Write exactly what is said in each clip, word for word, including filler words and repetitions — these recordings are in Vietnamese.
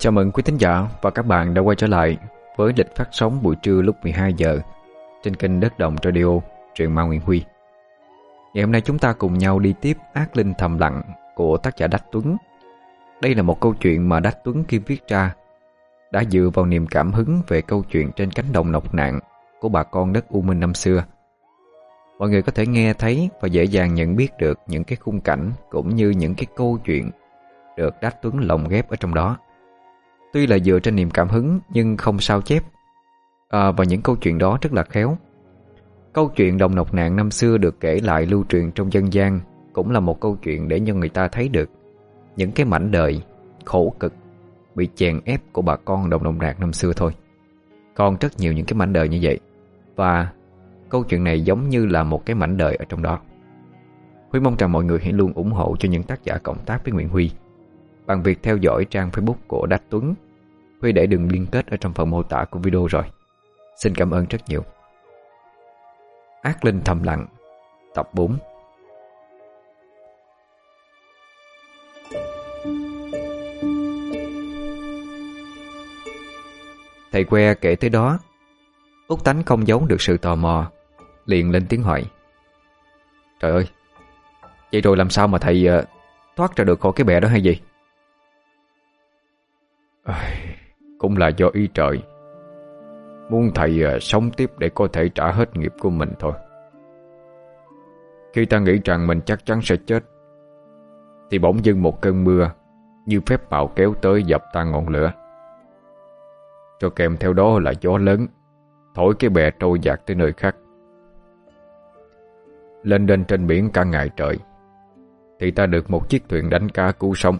Chào mừng quý thính giả và các bạn đã quay trở lại với lịch phát sóng buổi trưa lúc mười hai giờ trên kênh Đất Đồng Radio, truyện ma Nguyễn Huy. Ngày hôm nay chúng ta cùng nhau đi tiếp Ác Linh Thầm Lặng của tác giả Đách Tuấn. Đây là một câu chuyện mà Đách Tuấn khi viết ra đã dựa vào niềm cảm hứng về câu chuyện trên cánh đồng nọc nạn của bà con đất U Minh năm xưa. Mọi người có thể nghe thấy và dễ dàng nhận biết được những cái khung cảnh cũng như những cái câu chuyện được Đách Tuấn lồng ghép ở trong đó. Tuy là dựa trên niềm cảm hứng nhưng không sao chép, à, và những câu chuyện đó rất là khéo. Câu chuyện đồng nọc nạn năm xưa được kể lại lưu truyền trong dân gian cũng là một câu chuyện để cho người ta thấy được những cái mảnh đời khổ cực, bị chèn ép của bà con đồng nọc nạn năm xưa thôi. Còn rất nhiều những cái mảnh đời như vậy, và câu chuyện này giống như là một cái mảnh đời ở trong đó. Huy mong rằng mọi người hãy luôn ủng hộ cho những tác giả cộng tác với Nguyễn Huy bằng việc theo dõi trang Facebook của Đách Tuấn. Huy để đường liên kết ở trong phần mô tả của video rồi. Xin cảm ơn rất nhiều. Ác Linh Thầm Lặng, tập bốn. Thầy que kể tới đó, Út Tánh không giấu được sự tò mò, liền lên tiếng hỏi: Trời ơi, vậy rồi làm sao mà thầy uh, thoát ra được khỏi cái bè đó hay gì? À, cũng là do ý trời muốn thầy uh, sống tiếp để có thể trả hết nghiệp của mình thôi. Khi ta nghĩ rằng mình chắc chắn sẽ chết, thì bỗng dưng một cơn mưa như phép bão kéo tới dập tan ngọn lửa, cho kèm theo đó là gió lớn thổi cái bè trôi dạt tới nơi khác. Lên đên trên biển cả ngày trời, thì ta được một chiếc thuyền đánh cá cứu sống.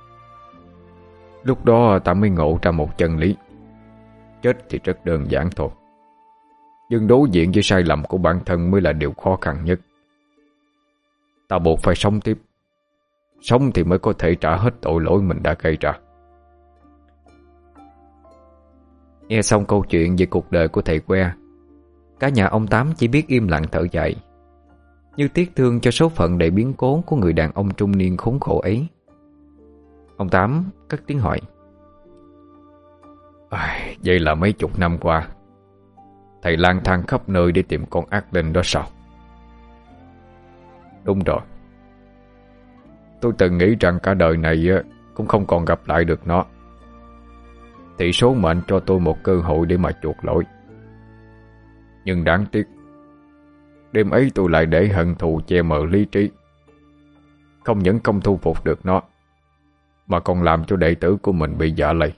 Lúc đó ta mới ngộ ra một chân lý: chết thì rất đơn giản thôi, nhưng đối diện với sai lầm của bản thân mới là điều khó khăn nhất. Ta buộc phải sống tiếp. Sống thì mới có thể trả hết tội lỗi mình đã gây ra. Nghe xong câu chuyện về cuộc đời của thầy que, cả nhà ông Tám chỉ biết im lặng thở dài, như tiếc thương cho số phận đầy biến cố của người đàn ông trung niên khốn khổ ấy. Ông Tám cất tiếng hỏi: à, vậy là mấy chục năm qua thầy lang thang khắp nơi để tìm con ác linh đó sao? Đúng rồi. Tôi từng nghĩ rằng cả đời này cũng không còn gặp lại được nó, thì số mệnh cho tôi một cơ hội để mà chuộc lỗi. Nhưng đáng tiếc, đêm ấy tôi lại để hận thù che mờ lý trí, không những không thu phục được nó, mà còn làm cho đệ tử của mình bị dạ lây.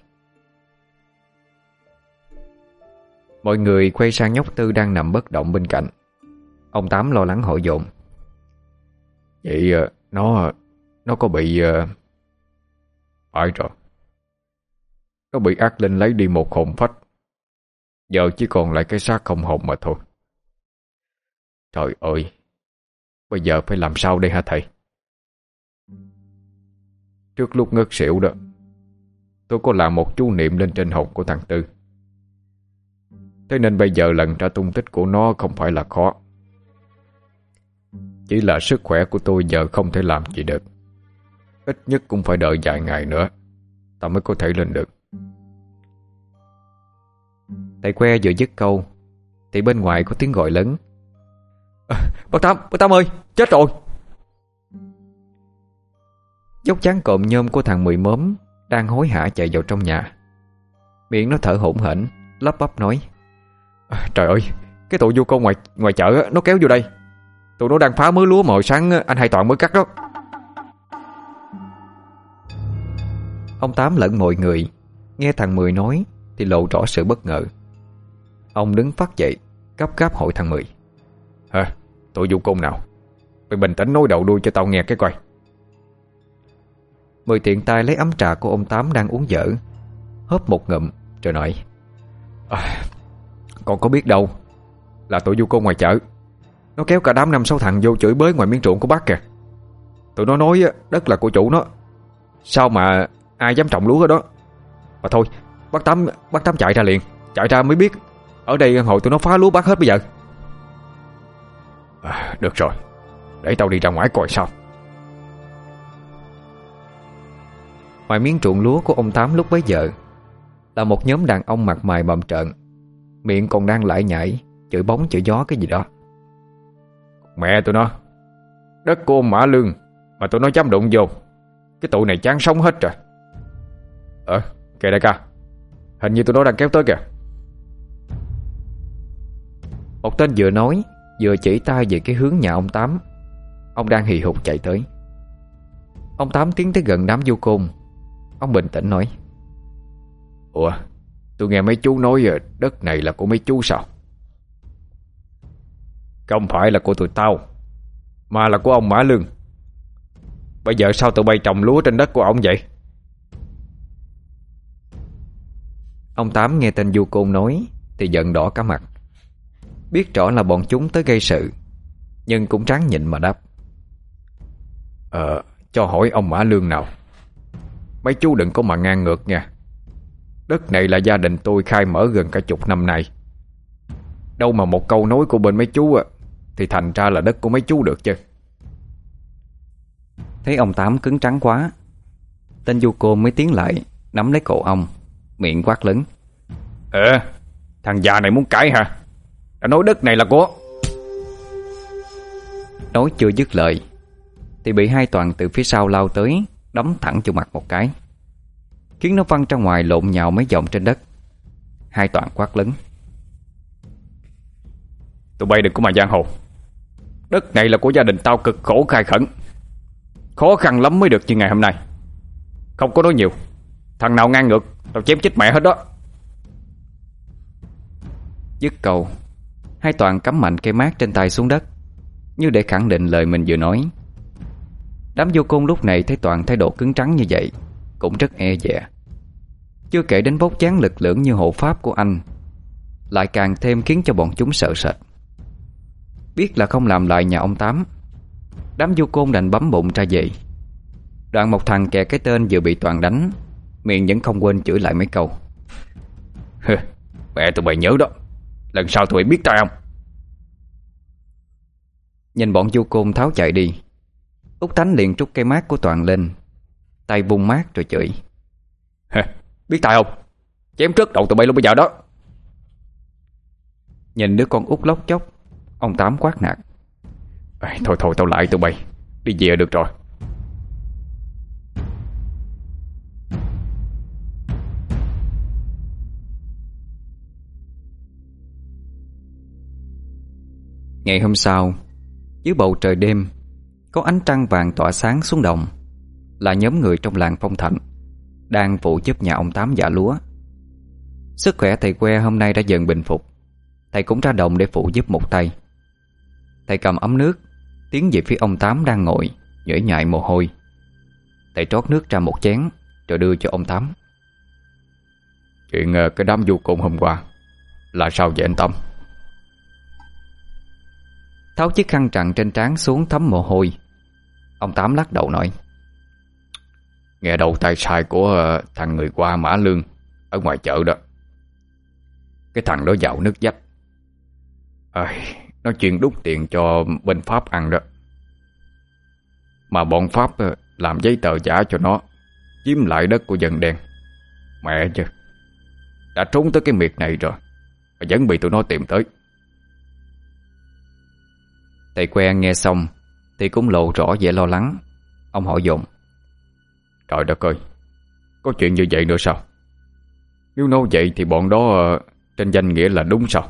Mọi người quay sang nhóc Tư đang nằm bất động bên cạnh. Ông Tám lo lắng hỏi dồn: Vậy nó Nó có bị... Phải rồi, nó bị ác linh lấy đi một hồn phách, giờ chỉ còn lại cái xác không hồn mà thôi. Trời ơi, bây giờ phải làm sao đây hả thầy? Trước lúc ngất xỉu đó, tôi có làm một chú niệm lên trên hồn của thằng Tư. Thế nên bây giờ lần ra tung tích của nó không phải là khó. Chỉ là sức khỏe của tôi giờ không thể làm gì được. Ít nhất cũng phải đợi vài ngày nữa ta mới có thể lên được. Thầy que vừa dứt câu thì bên ngoài có tiếng gọi lớn: à, Bác Tám, bác Tám ơi, chết rồi! Dốc trán cộm nhôm của thằng Mười Mớm đang hối hả chạy vào trong nhà. Miệng nó thở hổn hển, lắp bắp nói: à, Trời ơi, cái tụi vô công ngoài ngoài chợ nó kéo vô đây. Tụi nó đang phá mớ lúa mà hồi sáng anh Hai Toàn mới cắt đó. Ông Tám lẫn mọi người nghe thằng Mười nói thì lộ rõ sự bất ngờ. Ông đứng phắt dậy, gấp gáp hỏi thằng Mười: Hả? Tụi vụ công nào? Mày bình tĩnh nói đầu đuôi cho tao nghe cái coi. Mười tiện tay lấy ấm trà của ông Tám đang uống dở, hớp một ngụm rồi nói: à, Con có biết đâu, là tụi du côn ngoài chợ. Nó kéo cả đám năm sáu thằng vô chửi bới ngoài miếng ruộng của bác kìa. Tụi nó nói đất là của chủ nó, sao mà ai dám trồng lúa ở đó. Mà thôi, bác Tám Bác Tám chạy ra liền. Chạy ra mới biết ở đây hồi tụi nó phá lúa bác hết bây giờ. à, Được rồi, để tao đi ra ngoài coi sao. Ngoài miếng ruộng lúa của ông Tám lúc bấy giờ là một nhóm đàn ông mặt mày bầm trợn, miệng còn đang lải nhải, chửi bóng chửi gió cái gì đó. Mẹ tụi nó, đất của ông Mã Lương mà tụi nó dám đụng vô, cái tụi này chán sống hết rồi. Ờ, kìa đại ca, hình như tụi nó đang kéo tới kìa. Một tên vừa nói vừa chỉ tay về cái hướng nhà ông Tám. Ông đang hì hục chạy tới. Ông Tám tiến tới gần đám du côn. Ông bình tĩnh nói: Ủa, tôi nghe mấy chú nói đất này là của mấy chú sao? Không phải là của tụi tao, mà là của ông Mã Lương. Bây giờ sao tụi bay trồng lúa trên đất của ông vậy? Ông Tám nghe tên du côn nói thì giận đỏ cả mặt. Biết rõ là bọn chúng tới gây sự, nhưng cũng ráng nhịn mà đáp: Ờ, cho hỏi ông Mã Lương nào. Mấy chú đừng có mà ngang ngược nha. Đất này là gia đình tôi khai mở gần cả chục năm nay. Đâu mà một câu nói của bên mấy chú à, thì thành ra là đất của mấy chú được chứ. Thấy ông Tám cứng trắng quá, tên du côn mới tiến lại, nắm lấy cổ ông, miệng quát lớn: Ờ, thằng già này muốn cãi hả? Đã nói đất này là của... Nói chưa dứt lời thì bị hai Toàn từ phía sau lao tới, đấm thẳng vô mặt một cái, khiến nó văng ra ngoài lộn nhào mấy vòng trên đất. Hai Toàn quát lớn: Tụi bay đừng có mà giang hồ. Đất này là của gia đình tao cực khổ khai khẩn, khó khăn lắm mới được như ngày hôm nay. Không có nói nhiều, thằng nào ngang ngược tao chém chết mẹ hết đó. Dứt câu, hai Toàn cắm mạnh cây mát trên tay xuống đất, như để khẳng định lời mình vừa nói. Đám vô côn lúc này thấy Toàn thái độ cứng trắng như vậy cũng rất e dè. Chưa kể đến vóc dáng lực lưỡng như hộ pháp của anh, lại càng thêm khiến cho bọn chúng sợ sệt. Biết là không làm lại nhà ông Tám, đám vô côn đành bấm bụng ra về. Đoạn một thằng kè cái tên vừa bị Toàn đánh, miệng vẫn không quên chửi lại mấy câu: Mẹ tụi mày nhớ đó, lần sau tụi mày biết tao không? Nhìn bọn vô côn tháo chạy đi, Út Tánh liền trút cây mát của Toàn lên, tay vung mát rồi chửi: Biết tao không? Chém trước đầu tụi bay luôn bây giờ đó. Nhìn đứa con út lóc chóc, ông Tám quát nạt: Thôi thôi tao lại tụi bay, đi về được rồi. Ngày hôm sau, dưới bầu trời đêm, có ánh trăng vàng tỏa sáng xuống đồng, là nhóm người trong làng Phong Thạnh đang phụ giúp nhà ông Tám giã lúa. Sức khỏe thầy Que hôm nay đã dần bình phục, thầy cũng ra đồng để phụ giúp một tay. Thầy cầm ấm nước tiến về phía ông Tám đang ngồi nhễ nhại mồ hôi. Thầy trót nước ra một chén rồi đưa cho ông Tám. Chuyện cái đám du côn hôm qua là sao vậy anh Tâm? Tháo chiếc khăn trặn trên trán xuống thấm mồ hôi, ông Tám lắc đầu nói: Nghe đầu tay sai của thằng người qua Mã Lương ở ngoài chợ đó. Cái thằng đó giàu nước dách, à, nó chuyên đút tiền cho bên Pháp ăn đó. Mà bọn Pháp làm giấy tờ giả cho nó, chiếm lại đất của dân đen. Mẹ chứ, đã trốn tới cái miệt này rồi mà vẫn bị tụi nó tìm tới. Thầy Que nghe xong thì cũng lộ rõ vẻ lo lắng. Ông hỏi dồn: Trời đất ơi, có chuyện như vậy nữa sao? Nếu nói vậy thì bọn đó uh, trên danh nghĩa là đúng sao?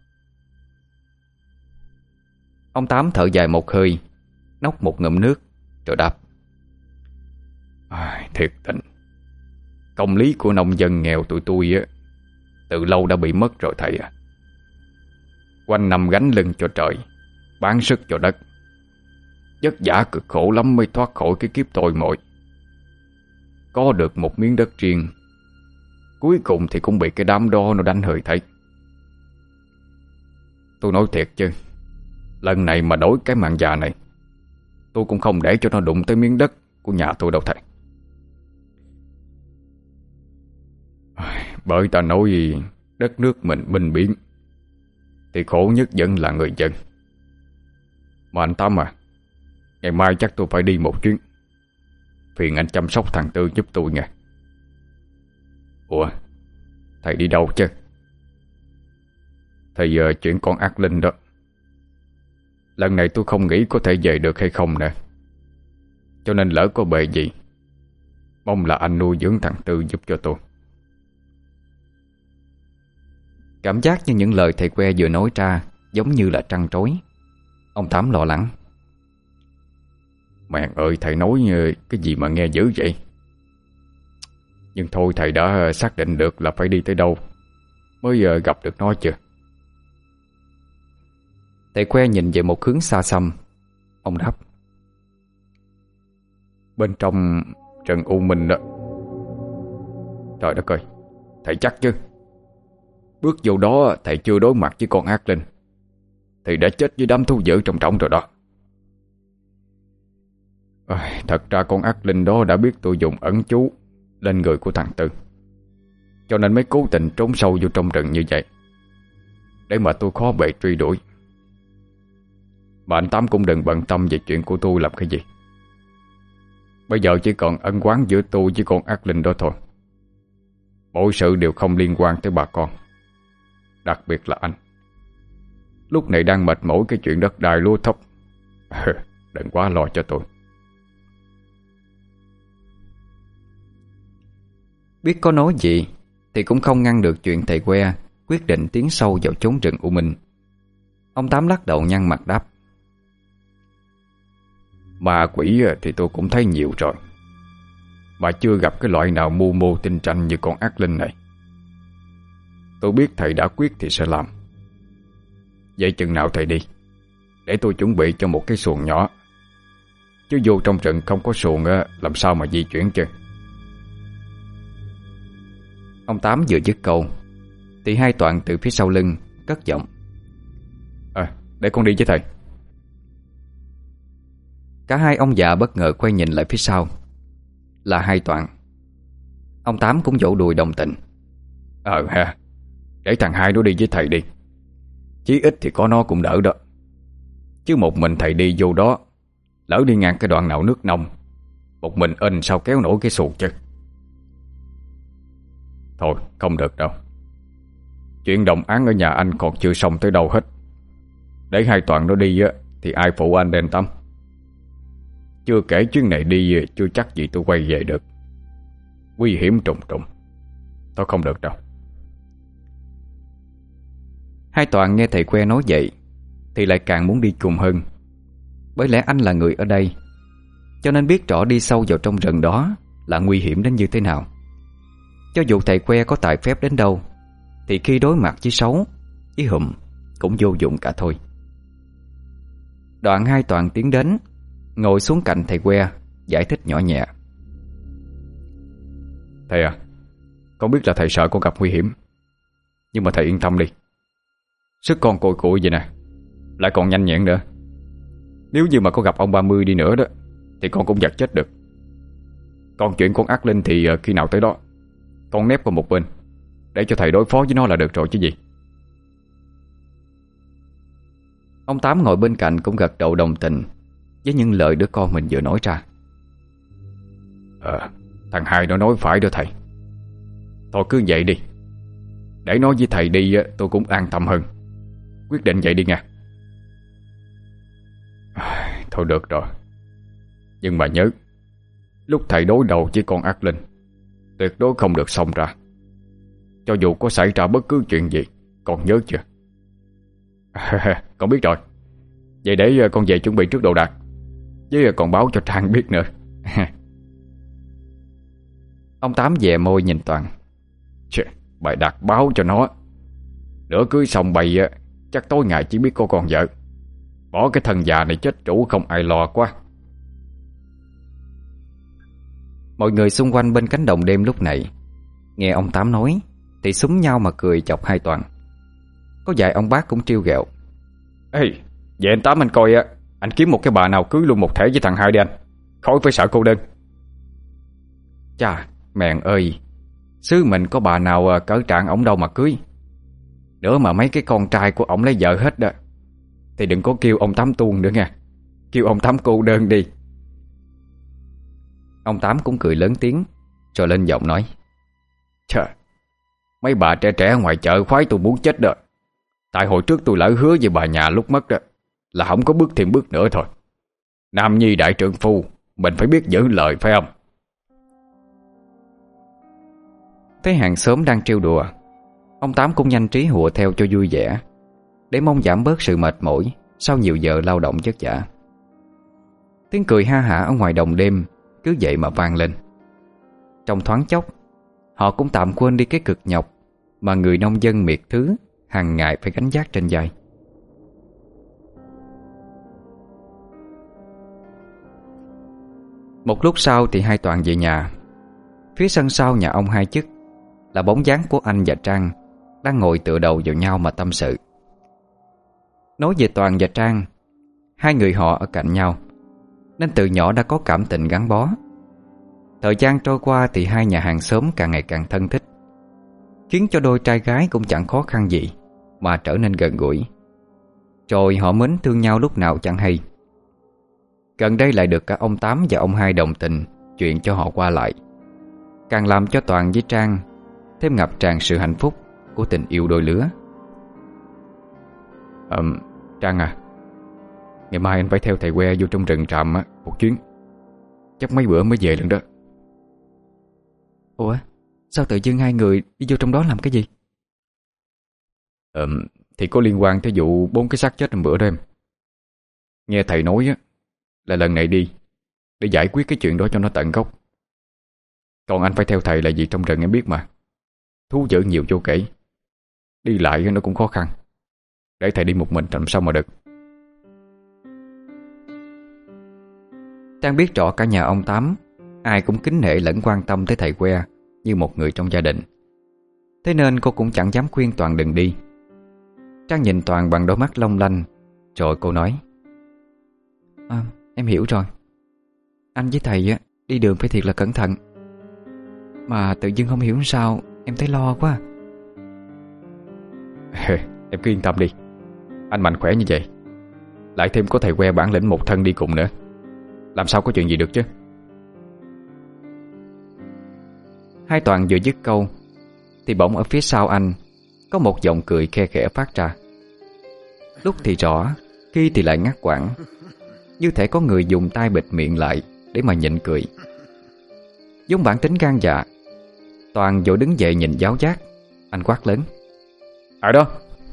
Ông Tám thở dài một hơi, nốc một ngụm nước rồi đáp: à, Thiệt tình, công lý của nông dân nghèo tụi tôi á, từ lâu đã bị mất rồi thầy à. Quanh năm gánh lưng cho trời, bán sức cho đất, vất vả cực khổ lắm mới thoát khỏi cái kiếp tội mội. Có được một miếng đất riêng, cuối cùng thì cũng bị cái đám đó nó đánh hơi thấy. Tôi nói thiệt chứ, lần này mà đổi cái mạng già này, tôi cũng không để cho nó đụng tới miếng đất của nhà tôi đâu thầy. Bởi ta nói gì, đất nước mình bình biến thì khổ nhất vẫn là người dân. Mà anh Tâm à, ngày mai chắc tôi phải đi một chuyến, Phiền anh chăm sóc thằng Tư giúp tôi nha. Ủa, thầy đi đâu chứ? Thầy uh, chuyển con ác linh đó. Lần này tôi không nghĩ có thể về được hay không nè. Cho nên lỡ có bề gì, mong là anh nuôi dưỡng thằng Tư giúp cho tôi. Cảm giác như những lời thầy que vừa nói ra giống như là trăn trối. Ông Tám lo lắng. Mẹ ơi, thầy nói cái gì mà nghe dữ vậy? Nhưng thôi, thầy đã xác định được là phải đi tới đâu mới gặp được nó chưa? Thầy que nhìn về một hướng xa xăm. Ông đáp. Bên trong rừng U Minh đó. Trời đất ơi, thầy chắc chứ? Bước vô đó thầy chưa đối mặt với con ác linh thì đã chết với đám thú dữ trong trọng rồi đó. À, thật ra con ác linh đó đã biết tôi dùng ẩn chú lên người của thằng Tư, cho nên mới cố tình trốn sâu vô trong rừng như vậy, để mà tôi khó bề truy đuổi. Mà anh Tám cũng đừng bận tâm về chuyện của tôi làm cái gì. Bây giờ chỉ còn ân oán giữa tôi với con ác linh đó thôi. Mọi sự đều không liên quan tới bà con, đặc biệt là anh. Lúc này đang mệt mỏi cái chuyện đất đai lúa thóc. Đừng quá lo cho tôi. Biết có nói gì thì cũng không ngăn được chuyện thầy que quyết định tiến sâu vào chốn rừng U Minh. Ông Tám lắc đầu nhăn mặt đáp. Ma quỷ thì tôi cũng thấy nhiều rồi, mà chưa gặp cái loại nào mưu mô tinh tranh như con ác linh này. Tôi biết thầy đã quyết thì sẽ làm. Vậy chừng nào thầy đi, để tôi chuẩn bị cho một cái xuồng nhỏ. Chứ vô trong rừng không có xuồng làm sao mà di chuyển chứ? Ông Tám vừa dứt câu thì hai Toàn từ phía sau lưng cất giọng. À, để con đi với thầy. Cả hai ông già bất ngờ quay nhìn lại phía sau. Là hai Toàn. Ông Tám cũng vỗ đùi đồng tình. Ờ ha, để thằng hai nó đi với thầy đi. Chí ít thì có nó cũng đỡ đó. Chứ một mình thầy đi vô đó, lỡ đi ngang cái đoạn nào nước nông, một mình ên sao kéo nổi cái xuồng chứ? Thôi không được đâu. Chuyện đồng án ở nhà anh còn chưa xong tới đâu hết. Để hai Toàn nó đi á thì ai phụ anh đền tâm. Chưa kể chuyến này đi chưa chắc gì tôi quay về được. Nguy hiểm trùng trùng. Tôi không được đâu. Hai Toàn nghe thầy que nói vậy thì lại càng muốn đi cùng hơn. Bởi lẽ anh là người ở đây, cho nên biết rõ đi sâu vào trong rừng đó là nguy hiểm đến như thế nào. Cho dù thầy que có tài phép đến đâu thì khi đối mặt với sấu, với hùm cũng vô dụng cả thôi. Đoạn hai Toàn tiến đến, ngồi xuống cạnh thầy que, giải thích nhỏ nhẹ. Thầy à, con biết là thầy sợ con gặp nguy hiểm, nhưng mà thầy yên tâm đi. Sức con cồi cụi vậy nè, lại còn nhanh nhẹn nữa. Nếu như mà có gặp ông ba mươi đi nữa đó thì con cũng giật chết được. Còn chuyện con ác linh thì khi nào tới đó con nép qua một bên, để cho thầy đối phó với nó là được rồi chứ gì. Ông Tám ngồi bên cạnh cũng gật đầu đồng tình với những lời đứa con mình vừa nói ra. Ờ, thằng hai nó nói phải đó thầy. Thôi cứ vậy đi. Để nói với thầy đi tôi cũng an tâm hơn. Quyết định vậy đi nha. Thôi được rồi. Nhưng mà nhớ, lúc thầy đối đầu với con ác linh, tuyệt đối không được xông ra. Cho dù có xảy ra bất cứ chuyện gì, con nhớ chưa? Con biết rồi. Vậy để con về chuẩn bị trước đồ đạc, với còn báo cho Trang biết nữa. Ông Tám dè môi nhìn Toàn. Chê, bài đặt báo cho nó. Nửa cưới xong bày chắc tối ngày chỉ biết có con vợ. Bỏ cái thân già này chết chủ không ai lo quá. Mọi người xung quanh bên cánh đồng đêm lúc này nghe ông Tám nói thì xúm nhau mà cười chọc hai Toàn. Có vài ông bác cũng trêu ghẹo. Ê, vậy anh Tám anh coi á, anh kiếm một cái bà nào cưới luôn một thể với thằng hai đi anh, khỏi phải sợ cô đơn. Chà, mèn ơi, xứ mình có bà nào cỡ trạng ổng đâu mà cưới. Nữa mà mấy cái con trai của ổng lấy vợ hết đó thì đừng có kêu ông Tám tuôn nữa nha. Kêu ông Tám cô đơn đi. Ông Tám cũng cười lớn tiếng, rồi lên giọng nói: Trời, mấy bà trẻ trẻ ngoài chợ khoái tôi muốn chết đó. Tại hồi trước tôi lỡ hứa với bà nhà lúc mất đó, là không có bước thêm bước nữa thôi. Nam nhi đại trượng phu, mình phải biết giữ lời phải không? Thấy hàng xóm đang trêu đùa, ông Tám cũng nhanh trí hùa theo cho vui vẻ, để mong giảm bớt sự mệt mỏi sau nhiều giờ lao động vất vả. Tiếng cười ha hả ở ngoài đồng đêm cứ vậy mà vang lên. Trong thoáng chốc, họ cũng tạm quên đi cái cực nhọc mà người nông dân miệt thứ hàng ngày phải gánh vác trên vai. Một lúc sau thì hai Toàn về nhà. Phía sân sau nhà ông Hai Chức là bóng dáng của anh và Trang đang ngồi tựa đầu vào nhau mà tâm sự. Nói về Toàn và Trang, hai người họ ở cạnh nhau nên từ nhỏ đã có cảm tình gắn bó. Thời gian trôi qua thì hai nhà hàng xóm càng ngày càng thân thích, khiến cho đôi trai gái cũng chẳng khó khăn gì mà trở nên gần gũi. Rồi họ mến thương nhau lúc nào chẳng hay. Gần đây lại được cả ông Tám và ông Hai đồng tình chuyện cho họ qua lại, càng làm cho Toàn với Trang thêm ngập tràn sự hạnh phúc của tình yêu đôi lứa. à, Trang à, ngày mai anh phải theo thầy que vô trong rừng tràm á, một chuyến. Chắc mấy bữa mới về lần đó. Ủa, sao tự dưng hai người đi vô trong đó làm cái gì? à, Thì có liên quan tới vụ bốn cái xác chết hôm bữa đó em. Nghe thầy nói á, là lần này đi để giải quyết cái chuyện đó cho nó tận gốc. Còn anh phải theo thầy là gì trong rừng em biết mà, thú dữ nhiều vô kể, đi lại nó cũng khó khăn. Để thầy đi một mình làm sao mà được. Trang biết rõ cả nhà ông Tám ai cũng kính nể lẫn quan tâm tới thầy que như một người trong gia đình. Thế nên cô cũng chẳng dám khuyên Toàn đừng đi. Trang nhìn Toàn bằng đôi mắt long lanh, rồi cô nói: à, em hiểu rồi. Anh với thầy á, đi đường phải thiệt là cẩn thận. Mà tự dưng không hiểu sao em thấy lo quá. Em cứ yên tâm đi, anh mạnh khỏe như vậy, lại thêm có thầy que bản lĩnh một thân đi cùng nữa, làm sao có chuyện gì được chứ. Hai Toàn vừa dứt câu thì bỗng ở phía sau anh có một giọng cười khe khẽ phát ra. Lúc thì rõ, khi thì lại ngắt quãng, như thể có người dùng tay bịt miệng lại để mà nhịn cười. Giống bản tính gan dạ, Toàn vội đứng dậy nhìn giáo giác. Anh quát lớn: Ở đó!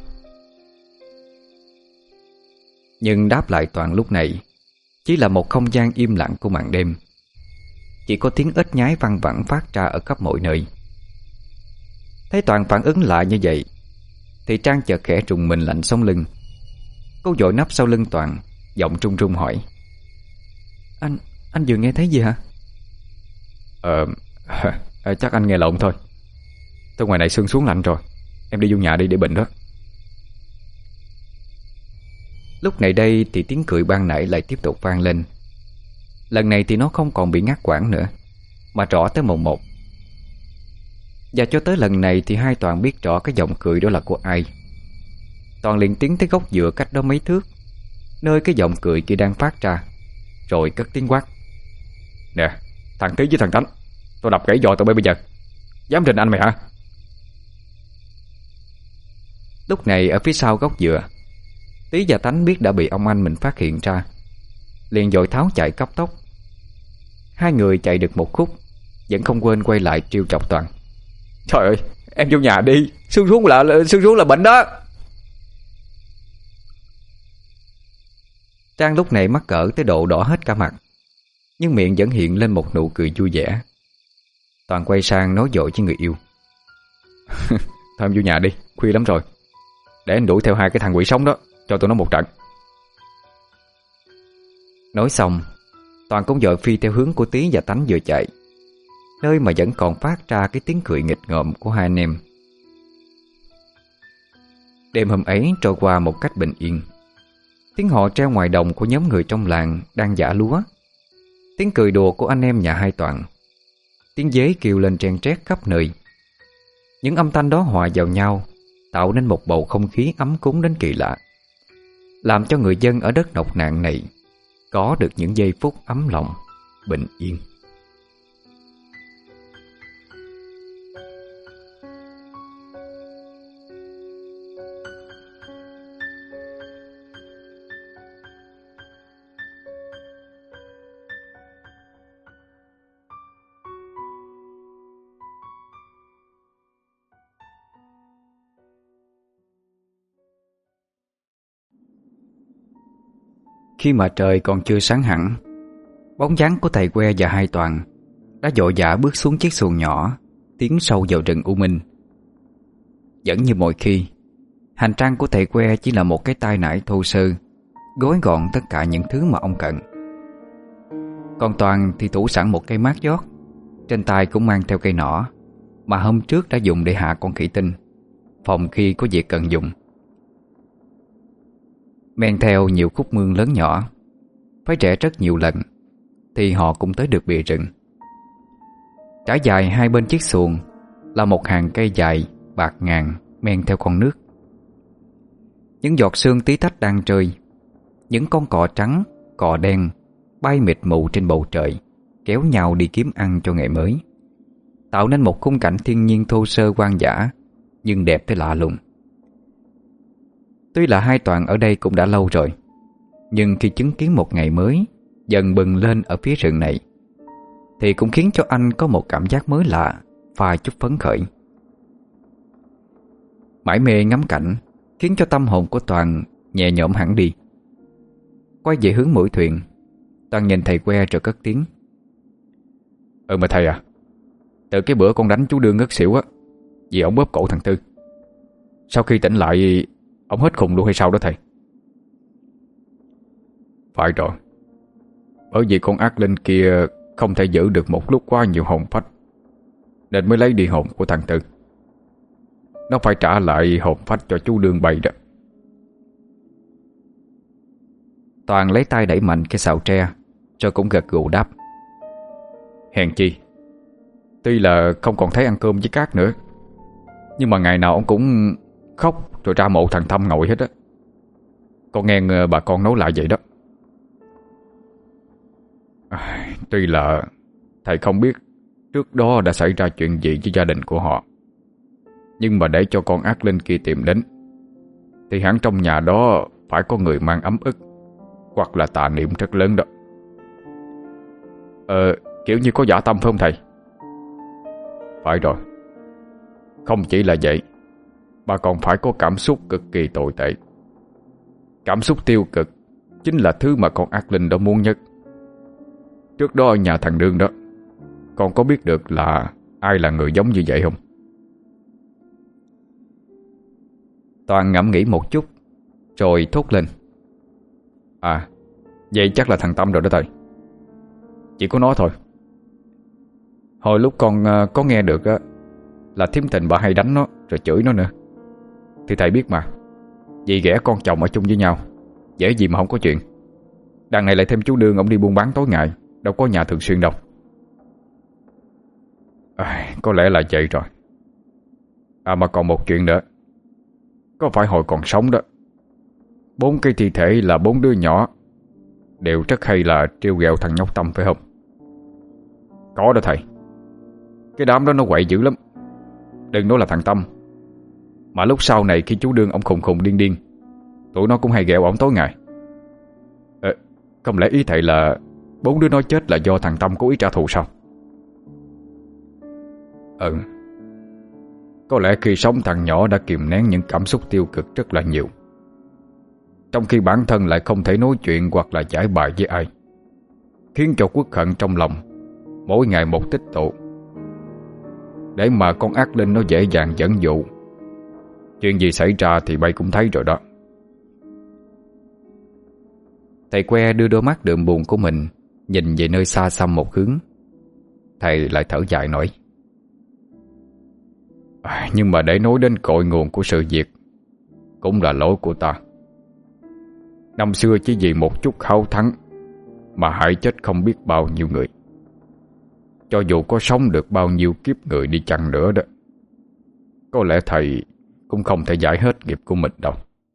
Nhưng đáp lại Toàn lúc này chỉ là một không gian im lặng của màn đêm. Chỉ có tiếng ếch nhái văng vẳng phát ra ở khắp mọi nơi. Thấy Toàn phản ứng lại như vậy thì Trang chợt khẽ trùng mình lạnh sống lưng. Cô vội nấp sau lưng Toàn, giọng trung trung hỏi: Anh, anh vừa nghe thấy gì hả? Ờ, chắc anh nghe lộn thôi. Tôi ngoài này sương xuống lạnh rồi, em đi vô nhà đi để bệnh đó. Lúc này đây thì tiếng cười ban nãy lại tiếp tục vang lên. Lần này thì nó không còn bị ngắt quãng nữa, mà rõ tới mồn một. Và cho tới lần này thì hai Toàn biết rõ cái giọng cười đó là của ai. Toàn liền tiến tới gốc dừa cách đó mấy thước, nơi cái giọng cười kia đang phát ra, rồi cất tiếng quát: Nè, thằng Tí với thằng Tánh, tôi đập gãy giò tụi bay bây giờ. Dám rình anh mày hả? Lúc này ở phía sau gốc dừa, Tí và Tánh biết đã bị ông anh mình phát hiện ra, liền vội tháo chạy cấp tốc. Hai người chạy được một khúc vẫn không quên quay lại trêu chọc Toàn: Trời ơi, em vô nhà đi, sương xuống là sương xuống là bệnh đó. Trang lúc này mắc cỡ tới độ đỏ hết cả mặt, nhưng miệng vẫn hiện lên một nụ cười vui vẻ. Toàn quay sang nói dội với người yêu: Thôi em vô nhà đi, khuya lắm rồi. Để anh đuổi theo hai cái thằng quỷ sống đó, cho tụi nó một trận. Nói xong, Toàn cũng vội phi theo hướng của Tí và Tánh vừa chạy, nơi mà vẫn còn phát ra cái tiếng cười nghịch ngợm của hai anh em. Đêm hôm ấy trôi qua một cách bình yên. Tiếng họ treo ngoài đồng của nhóm người trong làng đang giã lúa, tiếng cười đùa của anh em nhà hai Toàn, tiếng dế kêu lên chen trét khắp nơi. Những âm thanh đó hòa vào nhau, tạo nên một bầu không khí ấm cúng đến kỳ lạ, làm cho người dân ở đất nọc nạn này có được những giây phút ấm lòng, bình yên. Khi mà trời còn chưa sáng hẳn, bóng dáng của thầy Que và hai Toàn đã vội vã bước xuống chiếc xuồng nhỏ, tiến sâu vào rừng u minh. Vẫn như mọi khi, hành trang của thầy Que chỉ là một cái tay nải thô sơ, gói gọn tất cả những thứ mà ông cần. Còn Toàn thì thủ sẵn một cây mát giót, trên tay cũng mang theo cây nỏ mà hôm trước đã dùng để hạ con khỉ tinh, phòng khi có việc cần dùng. Men theo nhiều khúc mương lớn nhỏ, phải rẽ rất nhiều lần thì họ cũng tới được bìa rừng. Trải dài hai bên chiếc xuồng là một hàng cây dài bạt ngàn men theo con nước. Những giọt sương tí tách đang rơi, những con cò trắng, cò đen bay mịt mù trên bầu trời, kéo nhau đi kiếm ăn cho ngày mới, tạo nên một khung cảnh thiên nhiên thô sơ hoang dã nhưng đẹp tới lạ lùng. Tuy là hai Toàn ở đây cũng đã lâu rồi, nhưng khi chứng kiến một ngày mới dần bừng lên ở phía rừng này thì cũng khiến cho anh có một cảm giác mới lạ, pha chút phấn khởi. Mải mê ngắm cảnh khiến cho tâm hồn của Toàn nhẹ nhõm hẳn đi. Quay về hướng mũi thuyền, Toàn nhìn thầy Que rồi cất tiếng: Ừ mà thầy à, từ cái bữa con đánh chú Đương ngất xỉu á, vì ổng bóp cổ thằng Tư, sau khi tỉnh lại ổng hết khùng luôn hay sao đó thầy? Phải rồi, bởi vì con ác linh kia không thể giữ được một lúc quá nhiều hồn phách, nên mới lấy đi hồn của thằng Tư. Nó phải trả lại hồn phách cho chú Đương bay đó. Toàn lấy tay đẩy mạnh cái sào tre, rồi cũng gật gù đáp: Hèn chi, tuy là không còn thấy ăn cơm với cát nữa, nhưng mà ngày nào ông cũng khóc rồi ra mộ thằng Thâm ngồi hết á. Con nghe bà con nói lại vậy đó. À, tuy là thầy không biết trước đó đã xảy ra chuyện gì với gia đình của họ, nhưng mà để cho con ác linh kia tìm đến thì hẳn trong nhà đó phải có người mang ấm ức hoặc là tà niệm rất lớn đó. Ờ, kiểu như có dã tâm phải không thầy? Phải rồi. Không chỉ là vậy, bà còn phải có cảm xúc cực kỳ tồi tệ. Cảm xúc tiêu cực chính là thứ mà con ác linh đó muốn nhất. Trước đó ở nhà thằng Đương đó, con có biết được là ai là người giống như vậy không? Toàn ngẫm nghĩ một chút rồi thốt lên: À, vậy chắc là thằng Tâm rồi đó thầy. Chỉ có nó thôi. Hồi lúc con uh, có nghe được á, là thím Tình bà hay đánh nó rồi chửi nó nữa. Thì thầy biết mà, vì ghẻ con chồng ở chung với nhau, dễ gì mà không có chuyện. Đằng này lại thêm chú Đương, ông đi buôn bán tối ngày, đâu có nhà thường xuyên đâu. À, có lẽ là vậy rồi. À mà còn một chuyện nữa. Có phải hồi còn sống đó, bốn cái thi thể là bốn đứa nhỏ đều rất hay là trêu ghẹo thằng nhóc Tâm phải không? Có đó thầy. Cái đám đó nó quậy dữ lắm. Đừng nói là thằng Tâm, mà lúc sau này khi chú Đương ông khùng khùng điên điên, tụi nó cũng hay ghẹo ổng tối ngày. Ờ, không lẽ ý thầy là bốn đứa nó chết là do thằng Tâm cố ý trả thù sao? Ừ. Có lẽ khi sống thằng nhỏ đã kìm nén những cảm xúc tiêu cực rất là nhiều, trong khi bản thân lại không thể nói chuyện hoặc là giải bài với ai, khiến cho uất hận trong lòng mỗi ngày một tích tụ, để mà con ác linh nó dễ dàng dẫn dụ. Chuyện gì xảy ra thì bay cũng thấy rồi đó. Thầy Que đưa đôi mắt đượm buồn của mình nhìn về nơi xa xăm một hướng. Thầy lại thở dài nói: à, nhưng mà để nói đến cội nguồn của sự việc, cũng là lỗi của ta. Năm xưa chỉ vì một chút háo thắng mà hại chết không biết bao nhiêu người. Cho dù có sống được bao nhiêu kiếp người đi chăng nữa đó, có lẽ thầy cũng không thể giải hết nghiệp của mình đâu.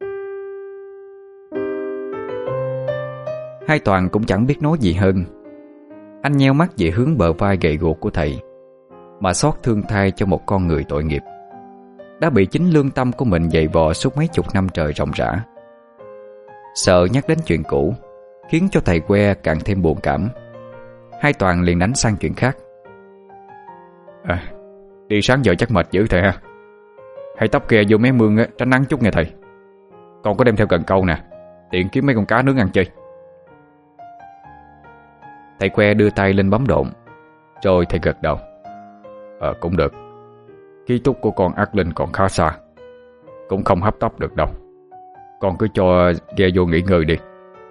Hai Toàn cũng chẳng biết nói gì hơn. Anh nheo mắt về hướng bờ vai gầy guộc của thầy, mà xót thương thay cho một con người tội nghiệp đã bị chính lương tâm của mình dày vò suốt mấy chục năm trời ròng rã. Sợ nhắc đến chuyện cũ khiến cho thầy Que càng thêm buồn cảm. Hai Toàn liền đánh sang chuyện khác. À, đi sáng giờ chắc mệt dữ thầy ha. Hãy tấp kè vô mé mương á, tránh nắng chút nghe thầy. Còn có đem theo cần câu nè, tiện kiếm mấy con cá nướng ăn chơi. Thầy Que đưa tay lên bấm độn, rồi thầy gật đầu. Ờ cũng được. Ký túc của con ác linh còn khá xa, cũng không hấp tấp được đâu. Con cứ cho ghe vô nghỉ ngơi đi.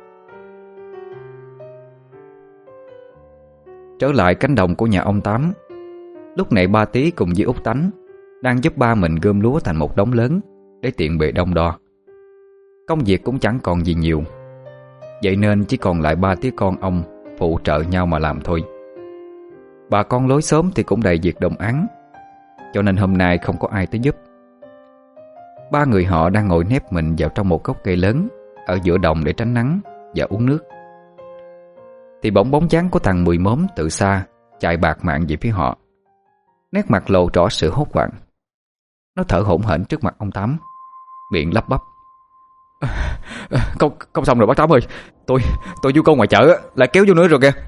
Trở lại cánh đồng của nhà ông Tám, lúc này ba Tí cùng với Út Tánh đang giúp ba mình gom lúa thành một đống lớn để tiện bề đông đo. Công việc cũng chẳng còn gì nhiều, vậy nên chỉ còn lại ba Tí con ông phụ trợ nhau mà làm thôi. Bà con lối xóm thì cũng đầy việc đồng áng, cho nên hôm nay không có ai tới giúp. Ba người họ đang ngồi nép mình vào trong một gốc cây lớn ở giữa đồng để tránh nắng và uống nước, thì bỗng bóng dáng của thằng Mười Móm từ xa chạy bạt mạng về phía họ. Nét mặt lộ rõ sự hốt hoảng. Nó thở hổn hển trước mặt ông Tám, miệng lắp bắp: Không, không xong rồi bác Tám ơi. Tôi, tôi du con ngoài chợ lại kéo vô nữa rồi kìa.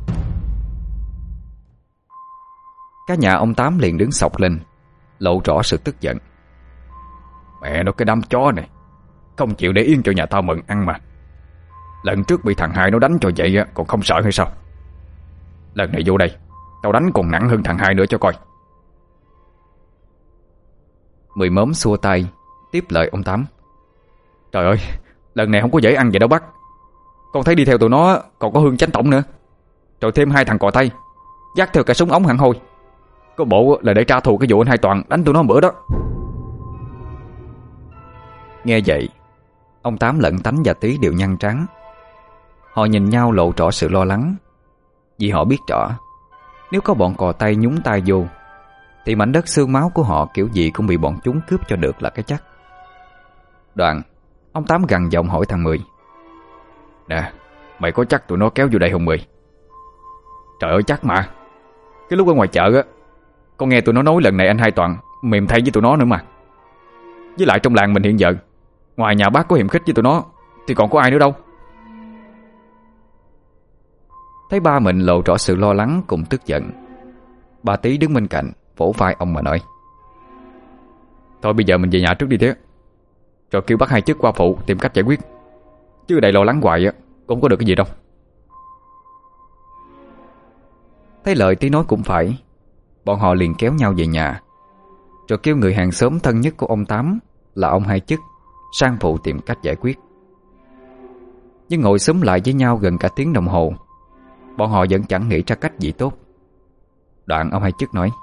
Cả nhà ông Tám liền đứng sộc lên, lộ rõ sự tức giận. Mẹ nó cái đám chó này, không chịu để yên cho nhà tao mừng ăn mà. Lần trước bị thằng Hai nó đánh cho vậy còn không sợ hay sao? Lần này vô đây tao đánh còn nặng hơn thằng Hai nữa cho coi. Mười Móm xua tay tiếp lời ông Tám: Trời ơi, lần này không có dễ ăn vậy đâu bác. Con thấy đi theo tụi nó còn có Hương Chánh Tổng nữa, rồi thêm hai thằng cò tay dắt theo cả súng ống hẳn hôi. Có bộ là để trả thù cái vụ anh Hai Toàn đánh tụi nó bữa đó. Nghe vậy, ông Tám lẫn Tánh và Tí đều nhăn trán. Họ nhìn nhau lộ rõ sự lo lắng, vì họ biết rõ nếu có bọn cò tay nhúng tay vô thì mảnh đất xương máu của họ kiểu gì cũng bị bọn chúng cướp cho được là cái chắc. Đoạn ông Tám gằn giọng hỏi thằng Mười: Nè, mày có chắc tụi nó kéo vô đây không Mười? Trời ơi chắc mà. Cái lúc ở ngoài chợ á, con nghe tụi nó nói lần này anh Hai Toàn mềm thay với tụi nó nữa mà. Với lại trong làng mình hiện giờ, ngoài nhà bác có hiềm khích với tụi nó thì còn có ai nữa đâu. Thấy ba mình lộ rõ sự lo lắng cùng tức giận, bà Tí đứng bên cạnh vỗ vai ông mà nói: Thôi bây giờ mình về nhà trước đi thế, rồi kêu bác Hai Chức qua phụ tìm cách giải quyết. Chứ ở đây lo lắng hoài á cũng không có được cái gì đâu. Thấy lời Tí nói cũng phải, bọn họ liền kéo nhau về nhà, rồi kêu người hàng xóm thân nhất của ông Tám là ông Hai Chức sang phụ tìm cách giải quyết. Nhưng ngồi xúm lại với nhau gần cả tiếng đồng hồ, bọn họ vẫn chẳng nghĩ ra cách gì tốt. Đoạn ông Hai Chức nói: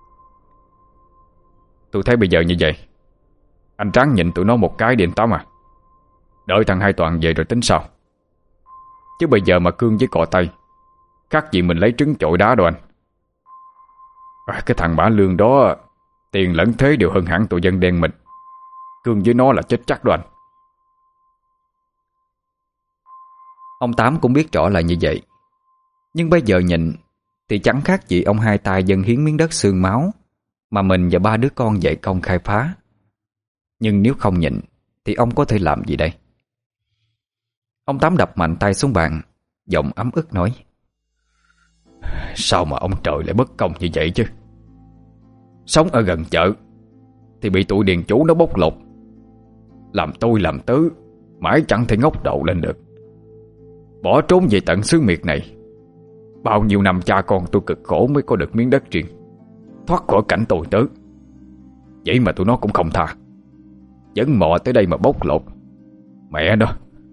Tôi thấy bây giờ như vậy, anh ráng nhịn tụi nó một cái đi anh Tám à. Đợi thằng Hai Toàn về rồi tính sau. Chứ bây giờ mà cương với cọ tay, khác gì mình lấy trứng chọi đá đâu anh. À, cái thằng Bả Lương đó tiền lẫn thế đều hơn hẳn tụi dân đen mình. Cương với nó là chết chắc đó anh. Ông Tám cũng biết rõ là như vậy, nhưng bây giờ nhịn thì chẳng khác gì ông Hai tay dâng hiến miếng đất xương máu mà mình và ba đứa con dạy công khai phá. Nhưng nếu không nhịn thì ông có thể làm gì đây? Ông Tám đập mạnh tay xuống bàn, giọng ấm ức nói: Sao mà ông trời lại bất công như vậy chứ? Sống ở gần chợ thì bị tụi điền chủ nó bóc lột, làm tôi làm tứ mãi chẳng thể ngóc đầu lên được. Bỏ trốn về tận xứ miệt này. Bao nhiêu năm cha con tôi cực khổ mới có được miếng đất riêng, thoát khỏi cảnh tồi tớ. Vậy mà tụi nó cũng không tha, vẫn mò tới đây mà bóc lột. Mẹ đó.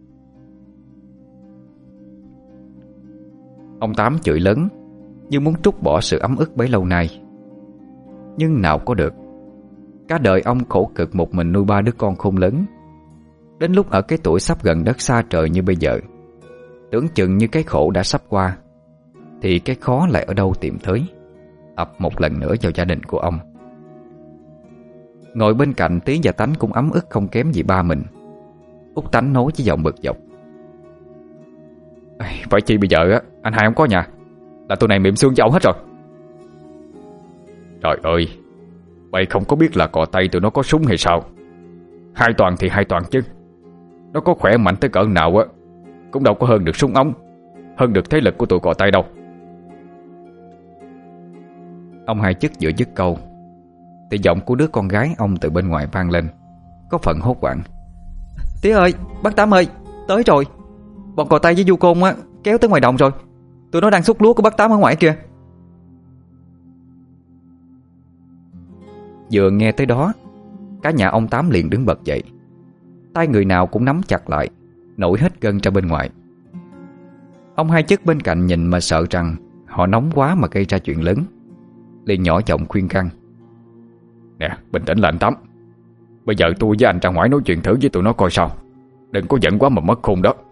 Ông Tám chửi lớn như muốn trút bỏ sự ấm ức bấy lâu nay. Nhưng nào có được. Cả đời ông khổ cực một mình nuôi ba đứa con khôn lớn. Đến lúc ở cái tuổi sắp gần đất xa trời như bây giờ, tưởng chừng như cái khổ đã sắp qua, thì cái khó lại ở đâu tìm tới, ập một lần nữa vào gia đình của ông. Ngồi bên cạnh Tí và Tánh cũng ấm ức không kém gì ba mình. Út Tánh nói với giọng bực dọc: Phải chi bây giờ á, anh Hai không có nhà là tụi này miệng xương cho ông hết rồi. Trời ơi, mày không có biết là cò tay tụi nó có súng hay sao? Hai Toàn thì Hai Toàn chứ, nó có khỏe mạnh tới cỡ nào á cũng đâu có hơn được súng ống, hơn được thế lực của tụi cò tay đâu. Ông Hai Chức vừa dứt câu thì giọng của đứa con gái ông từ bên ngoài vang lên, có phần hốt hoảng: Tí ơi, bác Tám ơi, tới rồi. Bọn cò tay với du côn á kéo tới ngoài đồng rồi. tụi nó đang xúc lúa của bác Tám ở ngoài kia. Vừa nghe tới đó, cả nhà ông Tám liền đứng bật dậy. Tay người nào cũng nắm chặt lại, nổi hết gân ra bên ngoài. Ông Hai Chức bên cạnh nhìn mà sợ rằng họ nóng quá mà gây ra chuyện lớn, liền nhỏ giọng khuyên can: Nè, bình tĩnh là anh Tám. Bây giờ tôi với anh ra ngoài nói chuyện thử với tụi nó coi sao. Đừng có giận quá mà mất khôn đó.